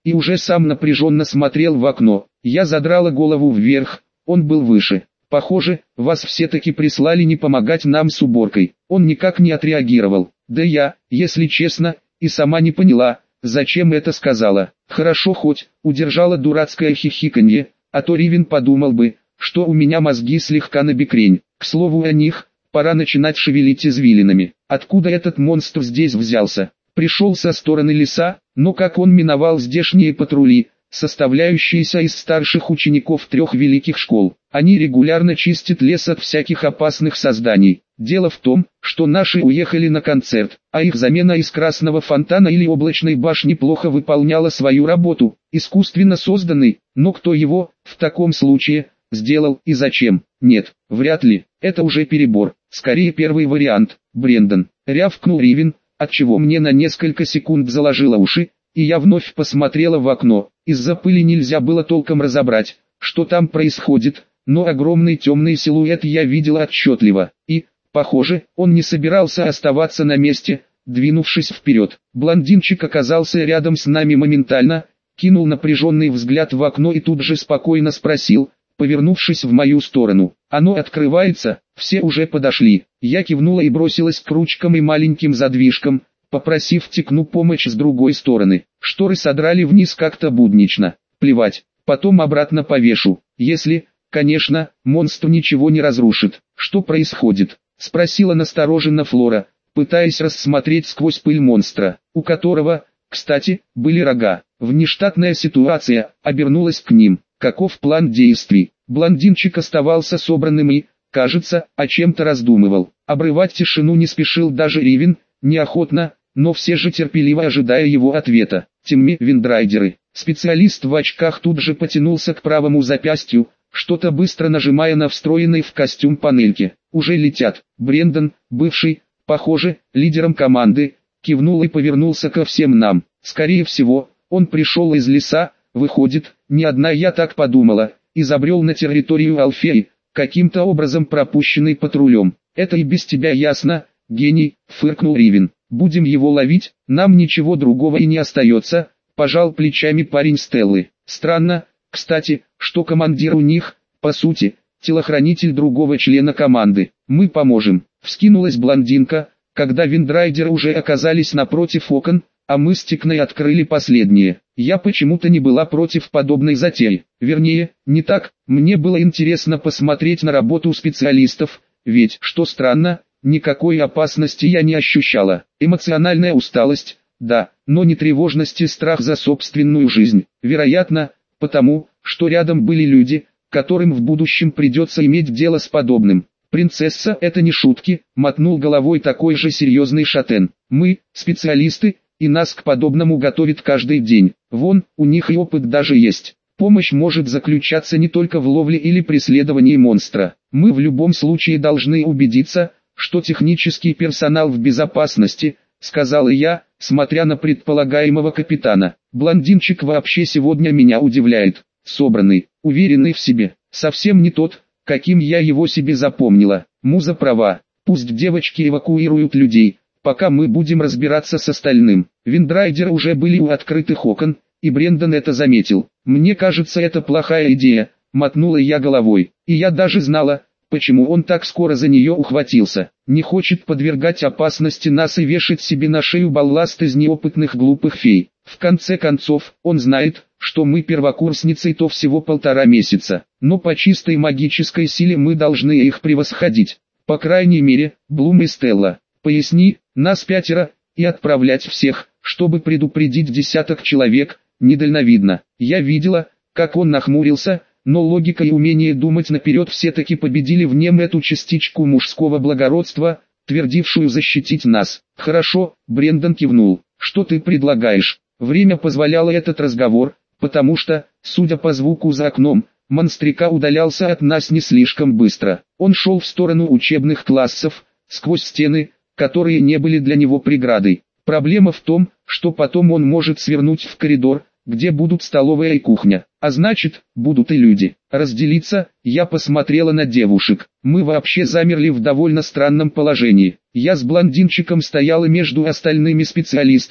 и уже сам напряженно смотрел в окно. Я задрала голову вверх, он был выше. Похоже, вас все-таки прислали не помогать нам с уборкой. Он никак не отреагировал. Да я, если честно, и сама не поняла, зачем это сказала. Хорошо хоть, удержала дурацкое хихиканье, а то Ривен подумал бы, что у меня мозги слегка набекрень. К слову о них, пора начинать шевелить извилинами. Откуда этот монстр здесь взялся? Пришел со стороны леса, но как он миновал здешние патрули, составляющиеся из старших учеников трех великих школ. Они регулярно чистят лес от всяких опасных созданий. Дело в том, что наши уехали на концерт, а их замена из красного фонтана или облачной башни плохо выполняла свою работу, искусственно созданный, но кто его, в таком случае, сделал и зачем? Нет, вряд ли, это уже перебор, скорее первый вариант. Брендон, рявкнул Ривен, отчего мне на несколько секунд заложило уши, и я вновь посмотрела в окно. Из-за пыли нельзя было толком разобрать, что там происходит, но огромный темный силуэт я видела отчетливо, и, похоже, он не собирался оставаться на месте, двинувшись вперед. Блондинчик оказался рядом с нами моментально, кинул напряженный взгляд в окно и тут же спокойно спросил, повернувшись в мою сторону: «Оно открывается?» Все уже подошли. Я кивнула и бросилась к ручкам и маленьким задвижкам, попросив Тикну помощь с другой стороны. Шторы содрали вниз как-то буднично. Плевать, потом обратно повешу, если, конечно, монстр ничего не разрушит. «Что происходит?» — спросила настороженно Флора, пытаясь рассмотреть сквозь пыль монстра, у которого, кстати, были рога. Внештатная ситуация обернулась к ним. Каков план действий? Блондинчик оставался собранным и, кажется, о чем-то раздумывал. Обрывать тишину не спешил даже Ривен, неохотно, но все же терпеливо ожидая его ответа. Тимми Виндрайдеры. Специалист в очках тут же потянулся к правому запястью, что-то быстро нажимая на встроенной в костюм панельке. Уже летят. Брендон, бывший, похоже, лидером команды, кивнул и повернулся ко всем нам. Скорее всего, он пришел из леса, выходит, не одна я так подумала, и забрел на территорию Алфеи, каким-то образом пропущенный патрулем. Это и без тебя ясно, гений, фыркнул Ривен. Будем его ловить, нам ничего другого и не остается, пожал плечами парень Стеллы. Странно, кстати, что командир у них, по сути, телохранитель другого члена команды. Мы поможем, вскинулась блондинка, когда виндрайдеры уже оказались напротив окон, а мы с Тикной открыли последние. Я почему-то не была против подобной затеи. Вернее, не так, мне было интересно посмотреть на работу специалистов, ведь, что странно, никакой опасности я не ощущала. Эмоциональная усталость, да, но не тревожность и страх за собственную жизнь. Вероятно, потому, что рядом были люди, которым в будущем придется иметь дело с подобным. «Принцесса, это не шутки», — мотнул головой такой же серьезный шатен. «Мы, специалисты, и нас к подобному готовят каждый день. Вон, у них и опыт даже есть. Помощь может заключаться не только в ловле или преследовании монстра. Мы в любом случае должны убедиться, что технический персонал в безопасности», — сказал я, смотря на предполагаемого капитана. «Блондинчик вообще сегодня меня удивляет. Собранный, уверенный в себе, совсем не тот, каким я его себе запомнила. Муза права, пусть девочки эвакуируют людей, пока мы будем разбираться с остальным». Виндрайдеры уже были у открытых окон, и Брендон это заметил. «Мне кажется, это плохая идея», — мотнула я головой. И я даже знала, почему он так скоро за нее ухватился. Не хочет подвергать опасности нас и вешать себе на шею балласт из неопытных глупых фей. В конце концов, он знает, что мы первокурсницы и то всего полтора месяца. Но по чистой магической силе мы должны их превосходить. По крайней мере, Блум и Стелла. Поясни, нас пятеро, и отправлять всех, чтобы предупредить десяток человек, недальновидно. Я видела, как он нахмурился, но логика и умение думать наперед все-таки победили в нем эту частичку мужского благородства, твердившую защитить нас. «Хорошо», — Брендон кивнул. «Что ты предлагаешь?» Время позволяло этот разговор, потому что, судя по звуку за окном, монстрика удалялся от нас не слишком быстро. Он шел в сторону учебных классов, сквозь стены, которые не были для него преградой. Проблема в том, что потом он может свернуть в коридор, где будут столовая и кухня, а значит, будут и люди. Разделиться, я посмотрела на девушек. Мы вообще замерли в довольно странном положении. Я с блондинчиком стояла между остальными специалистами,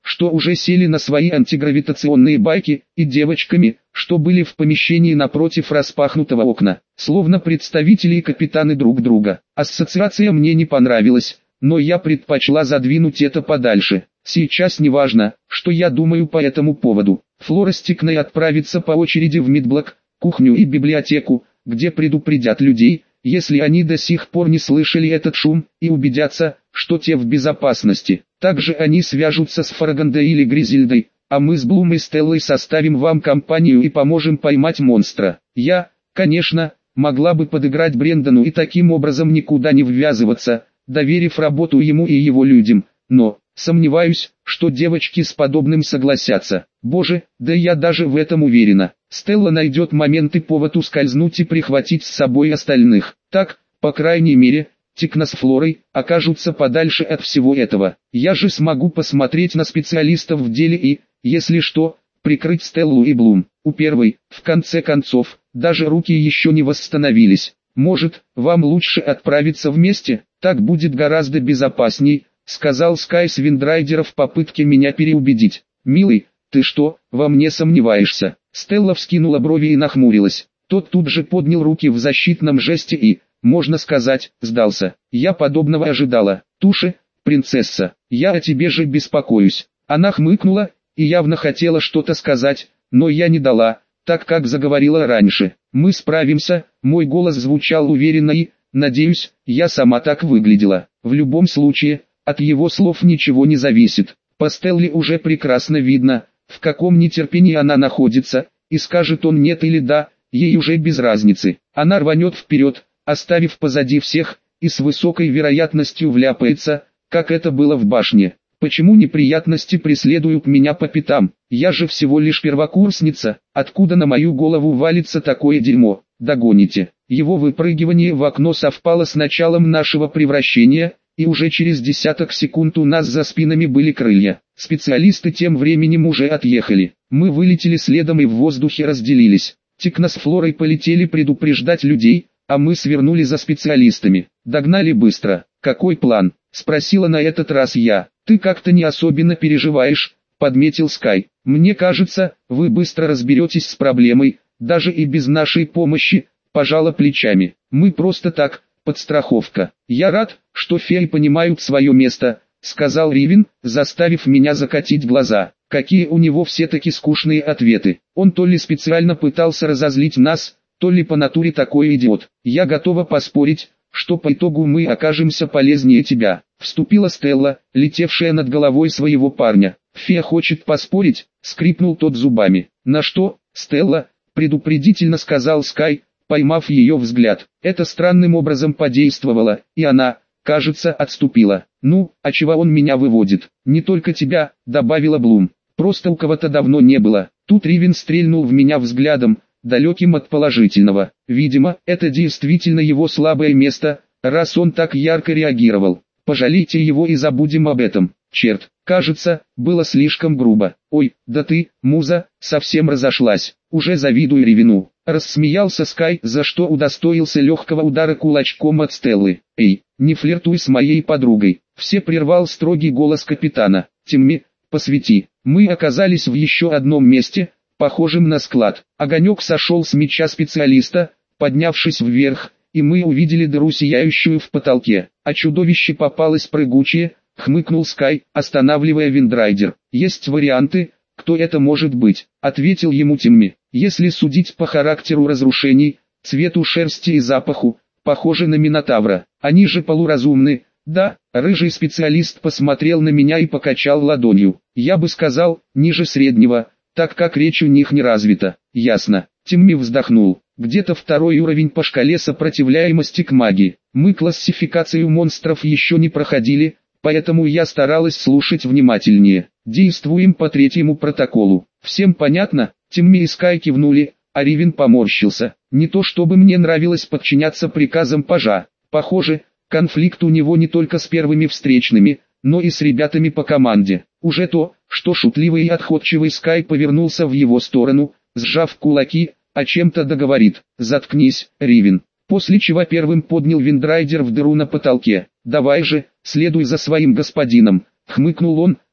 что уже сели на свои антигравитационные байки, и девочками, что были в помещении напротив распахнутого окна, словно представители и капитаны друг друга. Ассоциация мне не понравилась, но я предпочла задвинуть это подальше. Сейчас не важно, что я думаю по этому поводу. Флора с Тикной отправятся по очереди в медблок, кухню и библиотеку, где предупредят людей, если они до сих пор не слышали этот шум, и убедятся, что те в безопасности. Также они свяжутся с Фарагандой или Гризильдой, а мы с Блум и Стеллой составим вам компанию и поможем поймать монстра. Я, конечно, могла бы подыграть Брендану и таким образом никуда не ввязываться, доверив работу ему и его людям, но сомневаюсь, что девочки с подобным согласятся. Боже, да я даже в этом уверена. Стелла найдет момент и повод ускользнуть и прихватить с собой остальных. Так, по крайней мере, Тикна с Флорой окажутся подальше от всего этого. Я же смогу посмотреть на специалистов в деле и, если что, прикрыть Стеллу и Блум. У первой, в конце концов, даже руки еще не восстановились. Может, вам лучше отправиться вместе, так будет гораздо безопасней, сказал Скай с Виндрайдера в попытке меня переубедить. Милый, ты что, во мне сомневаешься? Стелла вскинула брови и нахмурилась. Тот тут же поднял руки в защитном жесте и, можно сказать, сдался. Я подобного ожидала. Туши, принцесса, я о тебе же беспокоюсь. Она хмыкнула, и явно хотела что-то сказать, но я не дала, так как заговорила раньше. Мы справимся, мой голос звучал уверенно и, надеюсь, я сама так выглядела. В любом случае, от его слов ничего не зависит. По Стелле уже прекрасно видно, в каком нетерпении она находится, и скажет он нет или да, ей уже без разницы. Она рванет вперед, оставив позади всех, и с высокой вероятностью вляпается, как это было в башне. Почему неприятности преследуют меня по пятам? Я же всего лишь первокурсница, откуда на мою голову валится такое дерьмо? Догоните. Его выпрыгивание в окно совпало с началом нашего превращения, и уже через десяток секунд у нас за спинами были крылья. Специалисты тем временем уже отъехали. Мы вылетели следом и в воздухе разделились. Тикна с Флорой полетели предупреждать людей, а мы свернули за специалистами. Догнали быстро. Какой план? Спросила на этот раз я. Ты как-то не особенно переживаешь, подметил Скай. Мне кажется, вы быстро разберетесь с проблемой, даже и без нашей помощи, пожала плечами. Мы просто так, подстраховка. Я рад, что феи понимают свое место, сказал Ривен, заставив меня закатить глаза. Какие у него все-таки скучные ответы. Он то ли специально пытался разозлить нас, то ли по натуре такой идиот. Я готова поспорить, что по итогу мы окажемся полезнее тебя. Вступила Стелла, летевшая над головой своего парня. Фея хочет поспорить, скрипнул тот зубами. На что, Стелла, предупредительно сказал Скай, поймав ее взгляд. Это странным образом подействовало, и она, кажется, отступила. Ну, а чего он меня выводит? Не только тебя, добавила Блум. Просто у кого-то давно не было. Тут Ривен стрельнул в меня взглядом, далеким от положительного. Видимо, это действительно его слабое место, раз он так ярко реагировал. Пожалейте его и забудем об этом. Черт, кажется, было слишком грубо. Ой, да ты, муза, совсем разошлась. Уже завидую Ривену. Рассмеялся Скай, за что удостоился легкого удара кулачком от Стеллы. Эй, не флиртуй с моей подругой. Все прервал строгий голос капитана. Тимми, посвети. Мы оказались в еще одном месте, похожем на склад. Огонек сошел с меча специалиста, поднявшись вверх, и мы увидели дыру, сияющую в потолке. А чудовище попалось прыгучее, хмыкнул Скай, останавливая Виндрайдер. Есть варианты, кто это может быть, ответил ему Тимми. Если судить по характеру разрушений, цвету шерсти и запаху, похоже на Минотавра. Они же полуразумны. Да, рыжий специалист посмотрел на меня и покачал ладонью. Я бы сказал, ниже среднего, так как речь у них не развита. Ясно. Тимми вздохнул. Где-то второй уровень по шкале сопротивляемости к магии. Мы классификацию монстров еще не проходили, поэтому я старалась слушать внимательнее. Действуем по третьему протоколу. Всем понятно? Тимми и Скай кивнули, а Ривен поморщился. Не то чтобы мне нравилось подчиняться приказам пажа. Похоже, конфликт у него не только с первыми встречными, но и с ребятами по команде. Уже то, что шутливый и отходчивый Скай повернулся в его сторону, сжав кулаки, о чем-то договорит. Заткнись, Ривен. После чего первым поднял Виндрайдер в дыру на потолке. Давай же, следуй за своим господином, хмыкнул он,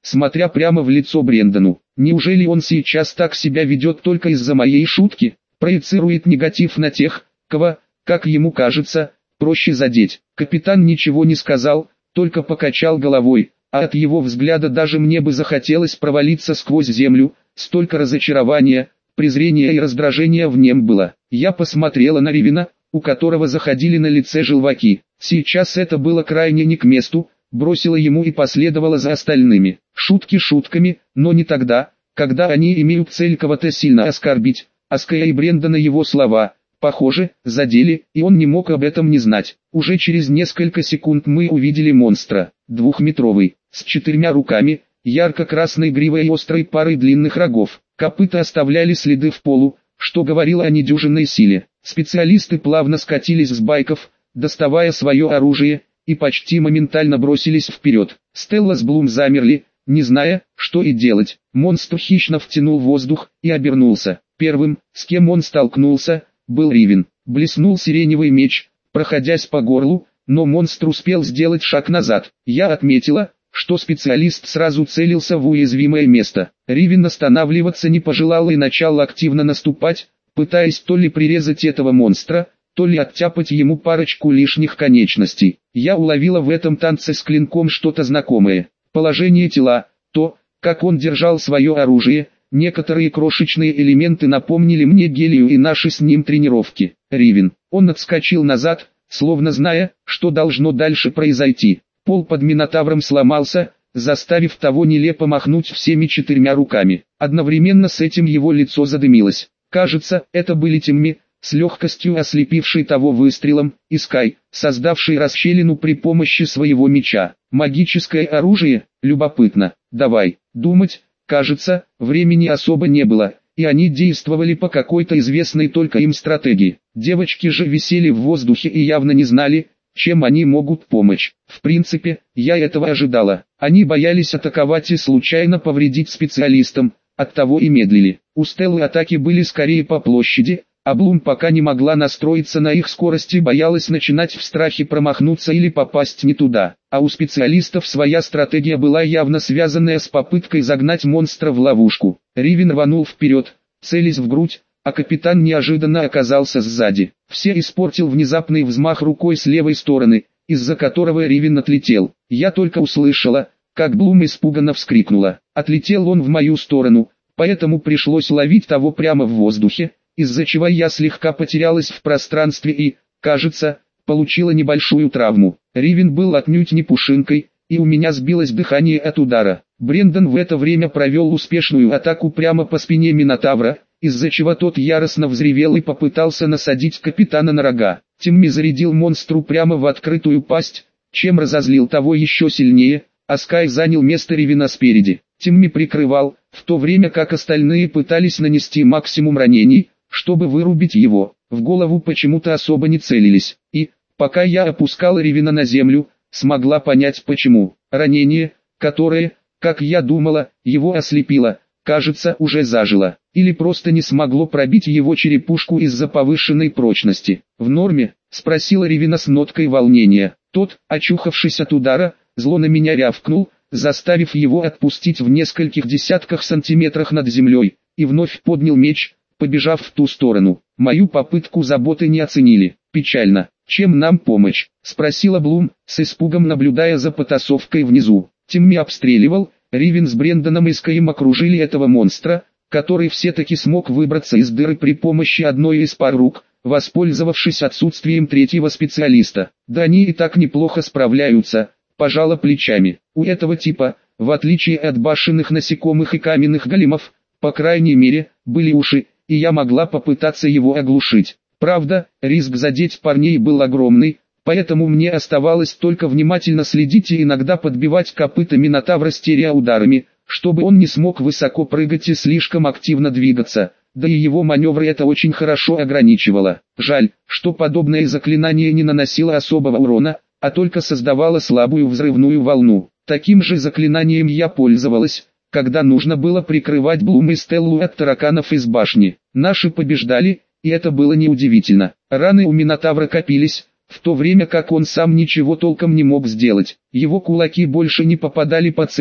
смотря прямо в лицо Брендону. Неужели он сейчас так себя ведет только из-за моей шутки? Проецирует негатив на тех, кого, как ему кажется, проще задеть. Капитан ничего не сказал, только покачал головой, а от его взгляда даже мне бы захотелось провалиться сквозь землю, столько разочарования, презрения и раздражения в нем было. Я посмотрела на Ривина, у которого заходили на лице желваки. Сейчас это было крайне не к месту, бросила ему и последовала за остальными. Шутки шутками, но не тогда, когда они имеют цель кого-то сильно оскорбить. Аская и Брендона его слова, похоже, задели, и он не мог об этом не знать. Уже через несколько секунд мы увидели монстра, двухметровый, с четырьмя руками, ярко-красной гривой и острой парой длинных рогов. Копыта оставляли следы в полу, что говорило о недюжинной силе. Специалисты плавно скатились с байков, доставая свое оружие, и почти моментально бросились вперед. Стелла с Блум замерли, не зная, что и делать. Монстр хищно втянул воздух и обернулся. Первым, с кем он столкнулся, был Ривин. Блеснул сиреневый меч, проходясь по горлу, но монстр успел сделать шаг назад. Я отметила, что специалист сразу целился в уязвимое место. Ривин останавливаться не пожелал и начал активно наступать, пытаясь то ли прирезать этого монстра, то ли оттяпать ему парочку лишних конечностей. Я уловила в этом танце с клинком что-то знакомое. Положение тела, то, как он держал свое оружие, некоторые крошечные элементы напомнили мне Гелию и наши с ним тренировки. Ривин. Он отскочил назад, словно зная, что должно дальше произойти. Пол под Минотавром сломался, заставив того нелепо махнуть всеми четырьмя руками. Одновременно с этим его лицо задымилось. Кажется, это были Тимми, с легкостью ослепивший того выстрелом, и Скай, создавший расщелину при помощи своего меча. Магическое оружие? Любопытно. Давай, думать, кажется, времени особо не было, и они действовали по какой-то известной только им стратегии. Девочки же висели в воздухе и явно не знали, чем они могут помочь. В принципе, я этого ожидала. Они боялись атаковать и случайно повредить специалистам, оттого и медлили. У Стеллы атаки были скорее по площади, а Блум пока не могла настроиться на их скорость и боялась начинать в страхе промахнуться или попасть не туда. А у специалистов своя стратегия была явно связанная с попыткой загнать монстра в ловушку. Ривин рванул вперед, целясь в грудь, а капитан неожиданно оказался сзади. Все испортил внезапный взмах рукой с левой стороны, из-за которого Ривин отлетел. Я только услышала, как Блум испуганно вскрикнула. Отлетел он в мою сторону, поэтому пришлось ловить того прямо в воздухе, из-за чего я слегка потерялась в пространстве и, кажется, получила небольшую травму. Ривин был отнюдь не пушинкой, и у меня сбилось дыхание от удара. Брендон в это время провел успешную атаку прямо по спине Минотавра, из-за чего тот яростно взревел и попытался насадить капитана на рога. Тимми зарядил монстру прямо в открытую пасть, чем разозлил того еще сильнее, а Скай занял место Ривина спереди. Тимми прикрывал, в то время как остальные пытались нанести максимум ранений, чтобы вырубить его. В голову почему-то особо не целились. И, пока я опускал Ривина на землю, смогла понять почему. Ранение, которое, как я думала, его ослепило, кажется, уже зажило. Или просто не смогло пробить его черепушку из-за повышенной прочности. «В норме?» – спросила Ривина с ноткой волнения. Тот, очухавшись от удара, зло на меня рявкнул, заставив его отпустить в нескольких десятках сантиметрах над землей, и вновь поднял меч, побежав в ту сторону. Мою попытку заботы не оценили. Печально. «Чем нам помочь?» – спросила Блум, с испугом наблюдая за потасовкой внизу. Тимми обстреливал, Ривин с Брендоном и Скайем окружили этого монстра, который все-таки смог выбраться из дыры при помощи одной из пар рук, воспользовавшись отсутствием третьего специалиста. Да они и так неплохо справляются, пожала плечами. У этого типа, в отличие от башенных насекомых и каменных големов, по крайней мере, были уши, и я могла попытаться его оглушить. Правда, риск задеть парней был огромный, поэтому мне оставалось только внимательно следить и иногда подбивать копыта Минотавра стереоударами, чтобы он не смог высоко прыгать и слишком активно двигаться, да и его маневры это очень хорошо ограничивало. Жаль, что подобное заклинание не наносило особого урона, а только создавало слабую взрывную волну. Таким же заклинанием я пользовалась, когда нужно было прикрывать Блум и Стеллу от тараканов из башни. Наши побеждали, и это было неудивительно. Раны у Минотавра копились, в то время как он сам ничего толком не мог сделать. Его кулаки больше не попадали по цели,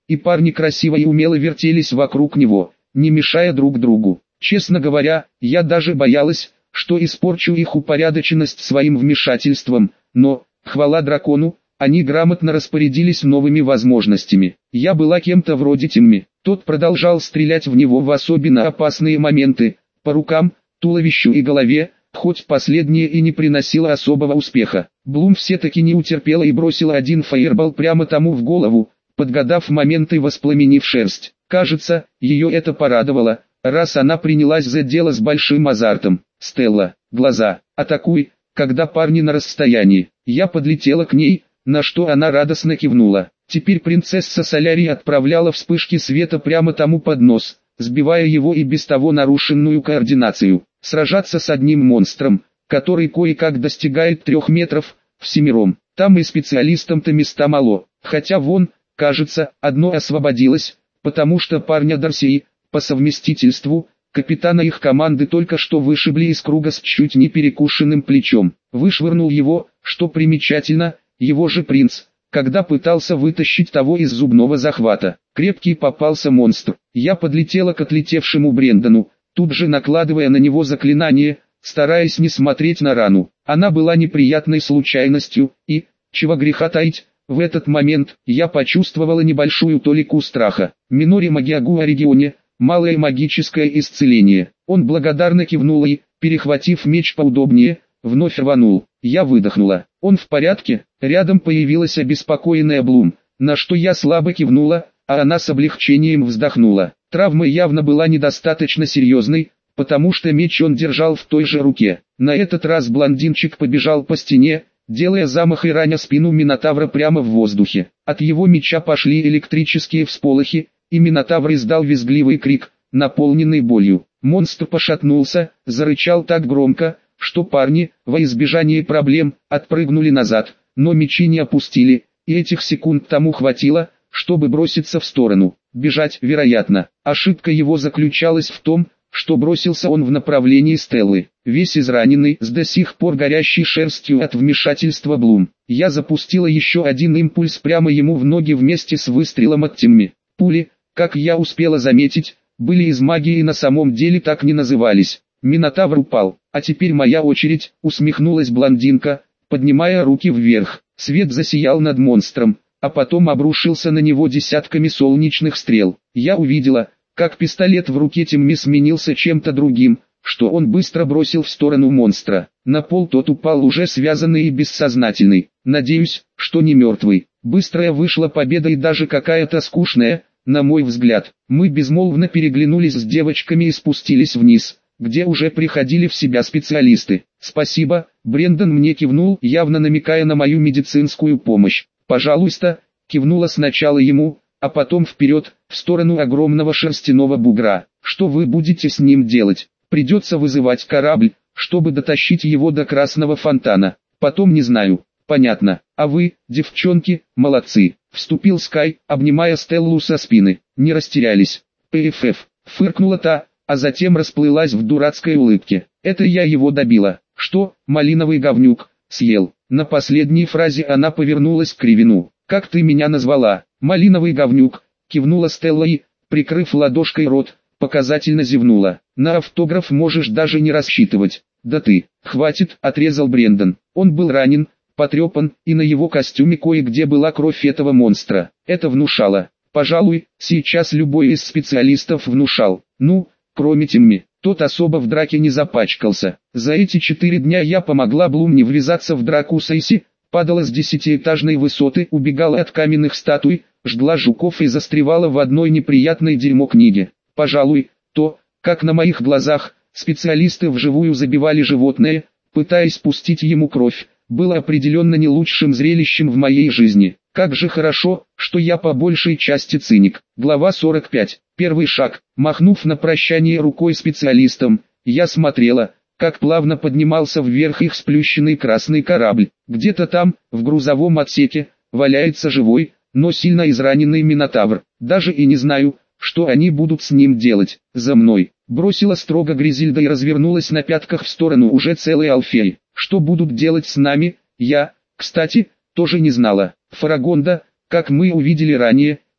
и парни красиво и умело вертелись вокруг него, не мешая друг другу. Честно говоря, я даже боялась, что испорчу их упорядоченность своим вмешательством, но, хвала дракону, они грамотно распорядились новыми возможностями. Я была кем-то вроде Тимми. Тот продолжал стрелять в него в особенно опасные моменты, по рукам, туловищу и голове, хоть последнее и не приносило особого успеха. Блум все-таки не утерпела и бросила один фаербол прямо тому в голову, подгадав момент и воспламенив шерсть. Кажется, ее это порадовало, раз она принялась за дело с большим азартом. «Стелла, глаза, атакуй!» Когда парни на расстоянии, я подлетела к ней, на что она радостно кивнула. Теперь принцесса Солярии отправляла вспышки света прямо тому под нос, сбивая его и без того нарушенную координацию. Сражаться с одним монстром, который кое-как достигает трех метров, всемиром, там и специалистам-то места мало. Хотя вон, кажется, одно освободилось, потому что парня Дарси, по совместительству, капитана их команды только что вышибли из круга с чуть не перекушенным плечом. Вышвырнул его, что примечательно, его же принц, когда пытался вытащить того из зубного захвата. Крепкий попался монстр. Я подлетела к отлетевшему Брендону, тут же накладывая на него заклинание, стараясь не смотреть на рану. Она была неприятной случайностью, и, чего греха таить, в этот момент я почувствовала небольшую толику страха. Минори Магиагу о регионе, малое магическое исцеление. Он благодарно кивнул и, перехватив меч поудобнее, вновь рванул. Я выдохнула. Он в порядке? Рядом появилась обеспокоенная Блум, на что я слабо кивнула, а она с облегчением вздохнула. Травма явно была недостаточно серьезной, потому что меч он держал в той же руке. На этот раз блондинчик побежал по стене, делая замах и раня спину Минотавра прямо в воздухе. От его меча пошли электрические всполохи, и Минотавр издал визгливый крик, наполненный болью. Монстр пошатнулся, зарычал так громко, что парни, во избежание проблем, отпрыгнули назад, но мечи не опустили, и этих секунд тому хватило, чтобы броситься в сторону. Бежать, вероятно. Ошибка его заключалась в том, что бросился он в направлении Стеллы, весь израненный, с до сих пор горящей шерстью от вмешательства Блум. Я запустила еще один импульс прямо ему в ноги вместе с выстрелом от Тимми. Пули, как я успела заметить, были из магии и на самом деле так не назывались. Минотавр упал. «А теперь моя очередь», — усмехнулась блондинка, поднимая руки вверх. Свет засиял над монстром, а потом обрушился на него десятками солнечных стрел. Я увидела, как пистолет в руке Тимми сменился чем-то другим, что он быстро бросил в сторону монстра. На пол тот упал уже связанный и бессознательный. Надеюсь, что не мертвый. Быстрая вышла победа и даже какая-то скучная, на мой взгляд. Мы безмолвно переглянулись с девочками и спустились вниз, где уже приходили в себя специалисты. «Спасибо», — Брендон мне кивнул, явно намекая на мою медицинскую помощь. «Пожалуйста», — кивнула сначала ему, а потом вперед, в сторону огромного шерстяного бугра. «Что вы будете с ним делать? Придется вызывать корабль, чтобы дотащить его до красного фонтана. Потом не знаю». «Понятно. А вы, девчонки, молодцы», — вступил Скай, обнимая Стеллу со спины. «Не растерялись». «Пф», — фыркнула та, а затем расплылась в дурацкой улыбке. «Это я его добила». «Что, малиновый говнюк, съел?» На последней фразе она повернулась к Кривину. «Как ты меня назвала?» «Малиновый говнюк», — кивнула Стелла и, прикрыв ладошкой рот, показательно зевнула. «На автограф можешь даже не рассчитывать». «Да ты, хватит», — отрезал Брендон. Он был ранен, потрепан, и на его костюме кое-где была кровь этого монстра. Это внушало. Пожалуй, сейчас любой из специалистов внушал. Ну, кроме Тимми. Тот особо в драке не запачкался. За эти четыре дня я помогла Блум не ввязаться в драку с Эйси, падала с десятиэтажной высоты, убегала от каменных статуй, жгла жуков и застревала в одной неприятной дерьмо книге. Пожалуй, то, как на моих глазах, специалисты вживую забивали животное, пытаясь пустить ему кровь, было определенно не лучшим зрелищем в моей жизни. Как же хорошо, что я по большей части циник. Глава сорок пять. Первый шаг. Махнув на прощание рукой специалистам, я смотрела, как плавно поднимался вверх их сплющенный красный корабль. Где-то там, в грузовом отсеке, валяется живой, но сильно израненный Минотавр. Даже и не знаю, что они будут с ним делать. За мной. Бросила строго Гризильда и развернулась на пятках в сторону уже целой Алфеи. Что будут делать с нами, я, кстати, тоже не знала. Фарагонда, как мы увидели ранее,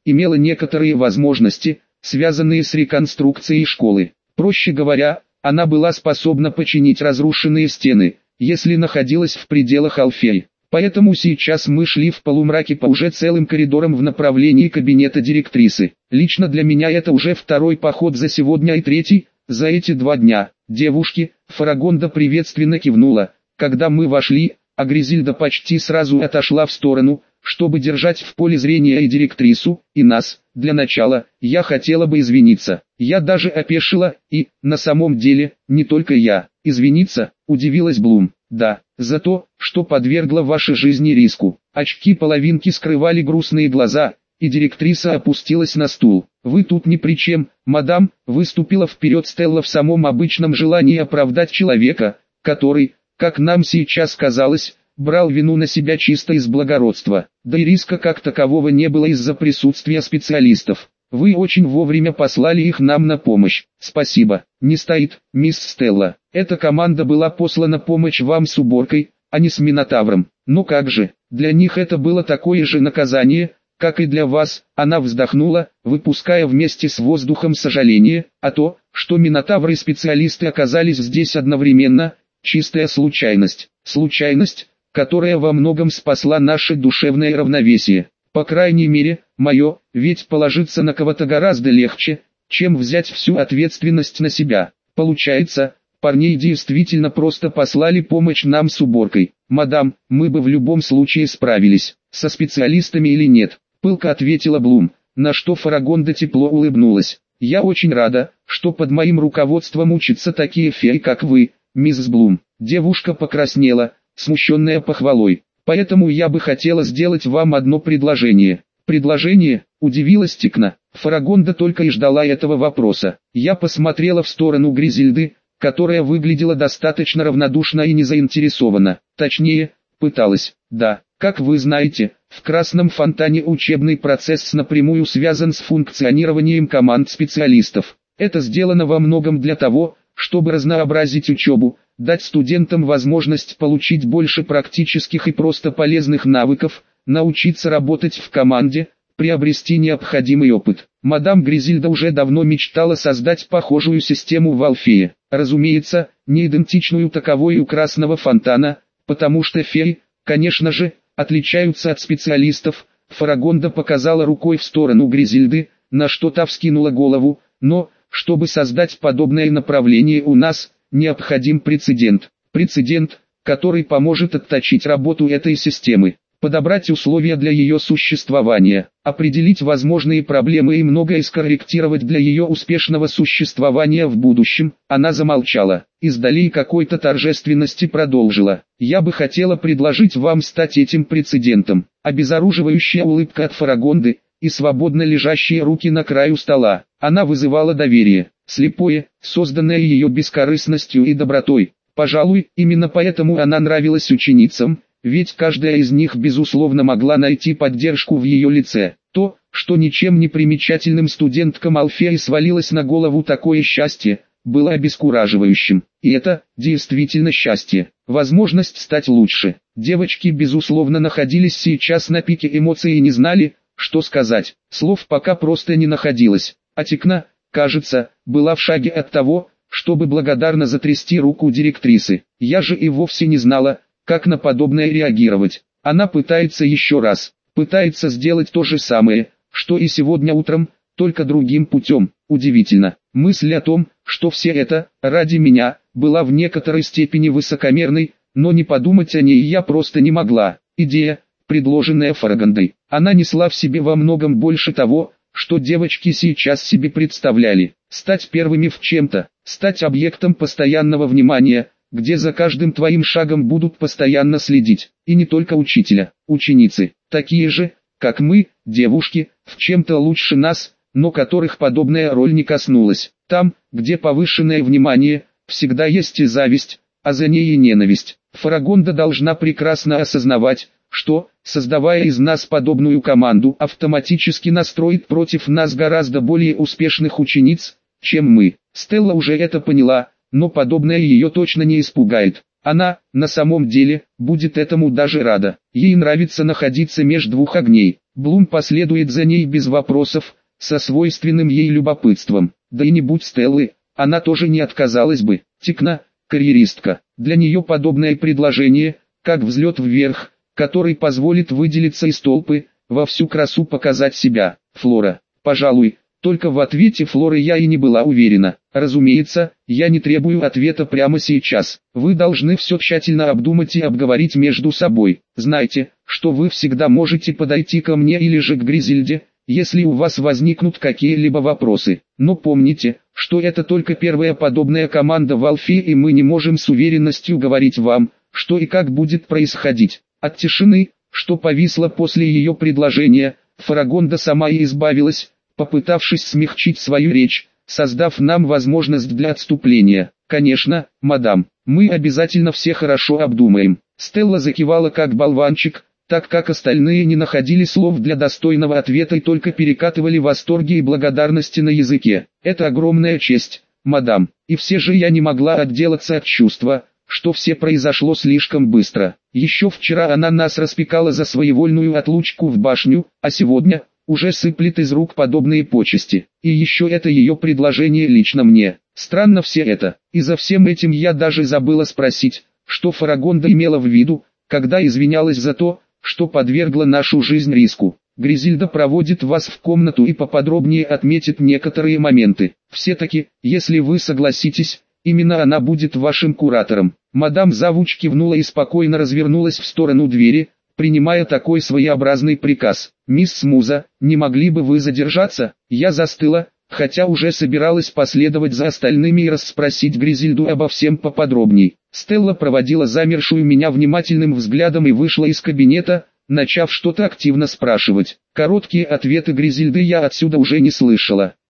имела некоторые возможности, связанные с реконструкцией школы. Проще говоря, она была способна починить разрушенные стены, если находилась в пределах Алфеи. Поэтому сейчас мы шли в полумраке по уже целым коридорам в направлении кабинета директрисы. Лично для меня это уже второй поход за сегодня и третий, за эти два дня. Девушки, Фарагонда приветственно кивнула, когда мы вошли, а Гризильда почти сразу отошла в сторону, чтобы держать в поле зрения и директрису, и нас. Для начала, я хотела бы извиниться. Я даже опешила, и, на самом деле, не только я. Извиниться, удивилась Блум. Да, за то, что подвергла вашей жизни риску. Очки-половинки скрывали грустные глаза, и директриса опустилась на стул. Вы тут ни при чем, мадам, выступила вперед Стелла в самом обычном желании оправдать человека, который, как нам сейчас казалось, брал вину на себя чисто из благородства. Да и риска как такового не было из-за присутствия специалистов. Вы очень вовремя послали их нам на помощь. Спасибо. Не стоит, мисс Стелла. Эта команда была послана помочь вам с уборкой, а не с Минотавром. Но как же, для них это было такое же наказание, как и для вас. Она вздохнула, выпуская вместе с воздухом сожаление, а то, что Минотавры и специалисты оказались здесь одновременно, чистая случайность. Случайность, которая во многом спасла наше душевное равновесие. По крайней мере, мое, ведь положиться на кого-то гораздо легче, чем взять всю ответственность на себя. Получается, парней действительно просто послали помочь нам с уборкой. Мадам, мы бы в любом случае справились, со специалистами или нет, пылко ответила Блум, на что Фарагонда тепло улыбнулась. Я очень рада, что под моим руководством учатся такие феи, как вы, мисс Блум. Девушка покраснела, смущенная похвалой. Поэтому я бы хотела сделать вам одно предложение. Предложение? Удивилась Тикна. Фарагонда только и ждала этого вопроса. Я посмотрела в сторону Гризильды, которая выглядела достаточно равнодушно и не заинтересована. Точнее, пыталась. Да, как вы знаете, в Красном Фонтане учебный процесс напрямую связан с функционированием команд специалистов. Это сделано во многом для того, чтобы разнообразить учебу, дать студентам возможность получить больше практических и просто полезных навыков, научиться работать в команде, приобрести необходимый опыт. Мадам Гризильда уже давно мечтала создать похожую систему в Алфее. Разумеется, не идентичную таковой у Красного Фонтана, потому что феи, конечно же, отличаются от специалистов. Фарагонда показала рукой в сторону Гризильды, на что та вскинула голову, но, чтобы создать подобное направление у нас, необходим прецедент. Прецедент, который поможет отточить работу этой системы, подобрать условия для ее существования, определить возможные проблемы и многое скорректировать для ее успешного существования в будущем. Она замолчала, издали какой-то торжественности продолжила. Я бы хотела предложить вам стать этим прецедентом. Обезоруживающая улыбка от Фарагонды и свободно лежащие руки на краю стола. Она вызывала доверие, слепое, созданное ее бескорыстностью и добротой. Пожалуй, именно поэтому она нравилась ученицам, ведь каждая из них безусловно могла найти поддержку в ее лице. То, что ничем не примечательным студенткам Алфеи свалилось на голову такое счастье, было обескураживающим. И это, действительно счастье, возможность стать лучше. Девочки безусловно находились сейчас на пике эмоций и не знали, что сказать. Слов пока просто не находилось. А Тикна, кажется, была в шаге от того, чтобы благодарно затрясти руку директрисы. Я же и вовсе не знала, как на подобное реагировать. Она пытается еще раз, пытается сделать то же самое, что и сегодня утром, только другим путем. Удивительно. Мысль о том, что все это, ради меня, была в некоторой степени высокомерной, но не подумать о ней я просто не могла. Идея, предложенная Фарагондой, она несла в себе во многом больше того, что девочки сейчас себе представляли. Стать первыми в чем-то, стать объектом постоянного внимания, где за каждым твоим шагом будут постоянно следить. И не только учителя, ученицы, такие же, как мы, девушки, в чем-то лучше нас, но которых подобная роль не коснулась. Там, где повышенное внимание, всегда есть и зависть, а за ней и ненависть. Фарагонда должна прекрасно осознавать, что, создавая из нас подобную команду, автоматически настроит против нас гораздо более успешных учениц, чем мы. Стелла уже это поняла, но подобное ее точно не испугает. Она, на самом деле, будет этому даже рада. Ей нравится находиться между двух огней. Блум последует за ней без вопросов, со свойственным ей любопытством. Да и не будь Стеллы, она тоже не отказалась бы. Тикна, карьеристка. Для нее подобное предложение, как взлет вверх, который позволит выделиться из толпы, во всю красу показать себя. Флора, пожалуй, только в ответе Флоры я и не была уверена. Разумеется, я не требую ответа прямо сейчас. Вы должны все тщательно обдумать и обговорить между собой. Знайте, что вы всегда можете подойти ко мне или же к Гризельде, если у вас возникнут какие-либо вопросы. Но помните, что это только первая подобная команда в Алфе, и мы не можем с уверенностью говорить вам, что и как будет происходить. От тишины, что повисла после ее предложения, Фарагонда сама и избавилась, попытавшись смягчить свою речь, создав нам возможность для отступления. «Конечно, мадам, мы обязательно все хорошо обдумаем». Стелла закивала как болванчик, так как остальные не находили слов для достойного ответа и только перекатывали восторги и благодарности на языке. «Это огромная честь, мадам, и все же я не могла отделаться от чувства, что все произошло слишком быстро. Еще вчера она нас распекала за своевольную отлучку в башню, а сегодня уже сыплет из рук подобные почести. И еще это ее предложение лично мне. Странно все это. И за всем этим я даже забыла спросить, что Фарагонда имела в виду, когда извинялась за то, что подвергла нашу жизнь риску. Гризильда проводит вас в комнату и поподробнее отметит некоторые моменты. Все-таки, если вы согласитесь, именно она будет вашим куратором». Мадам Завуч кивнула и спокойно развернулась в сторону двери, принимая такой своеобразный приказ. «Мисс Смуза, не могли бы вы задержаться?» Я застыла, хотя уже собиралась последовать за остальными и расспросить Гризильду обо всем поподробней. Стелла проводила замершую меня внимательным взглядом и вышла из кабинета, начав что-то активно спрашивать. Короткие ответы Гризильды я отсюда уже не слышала.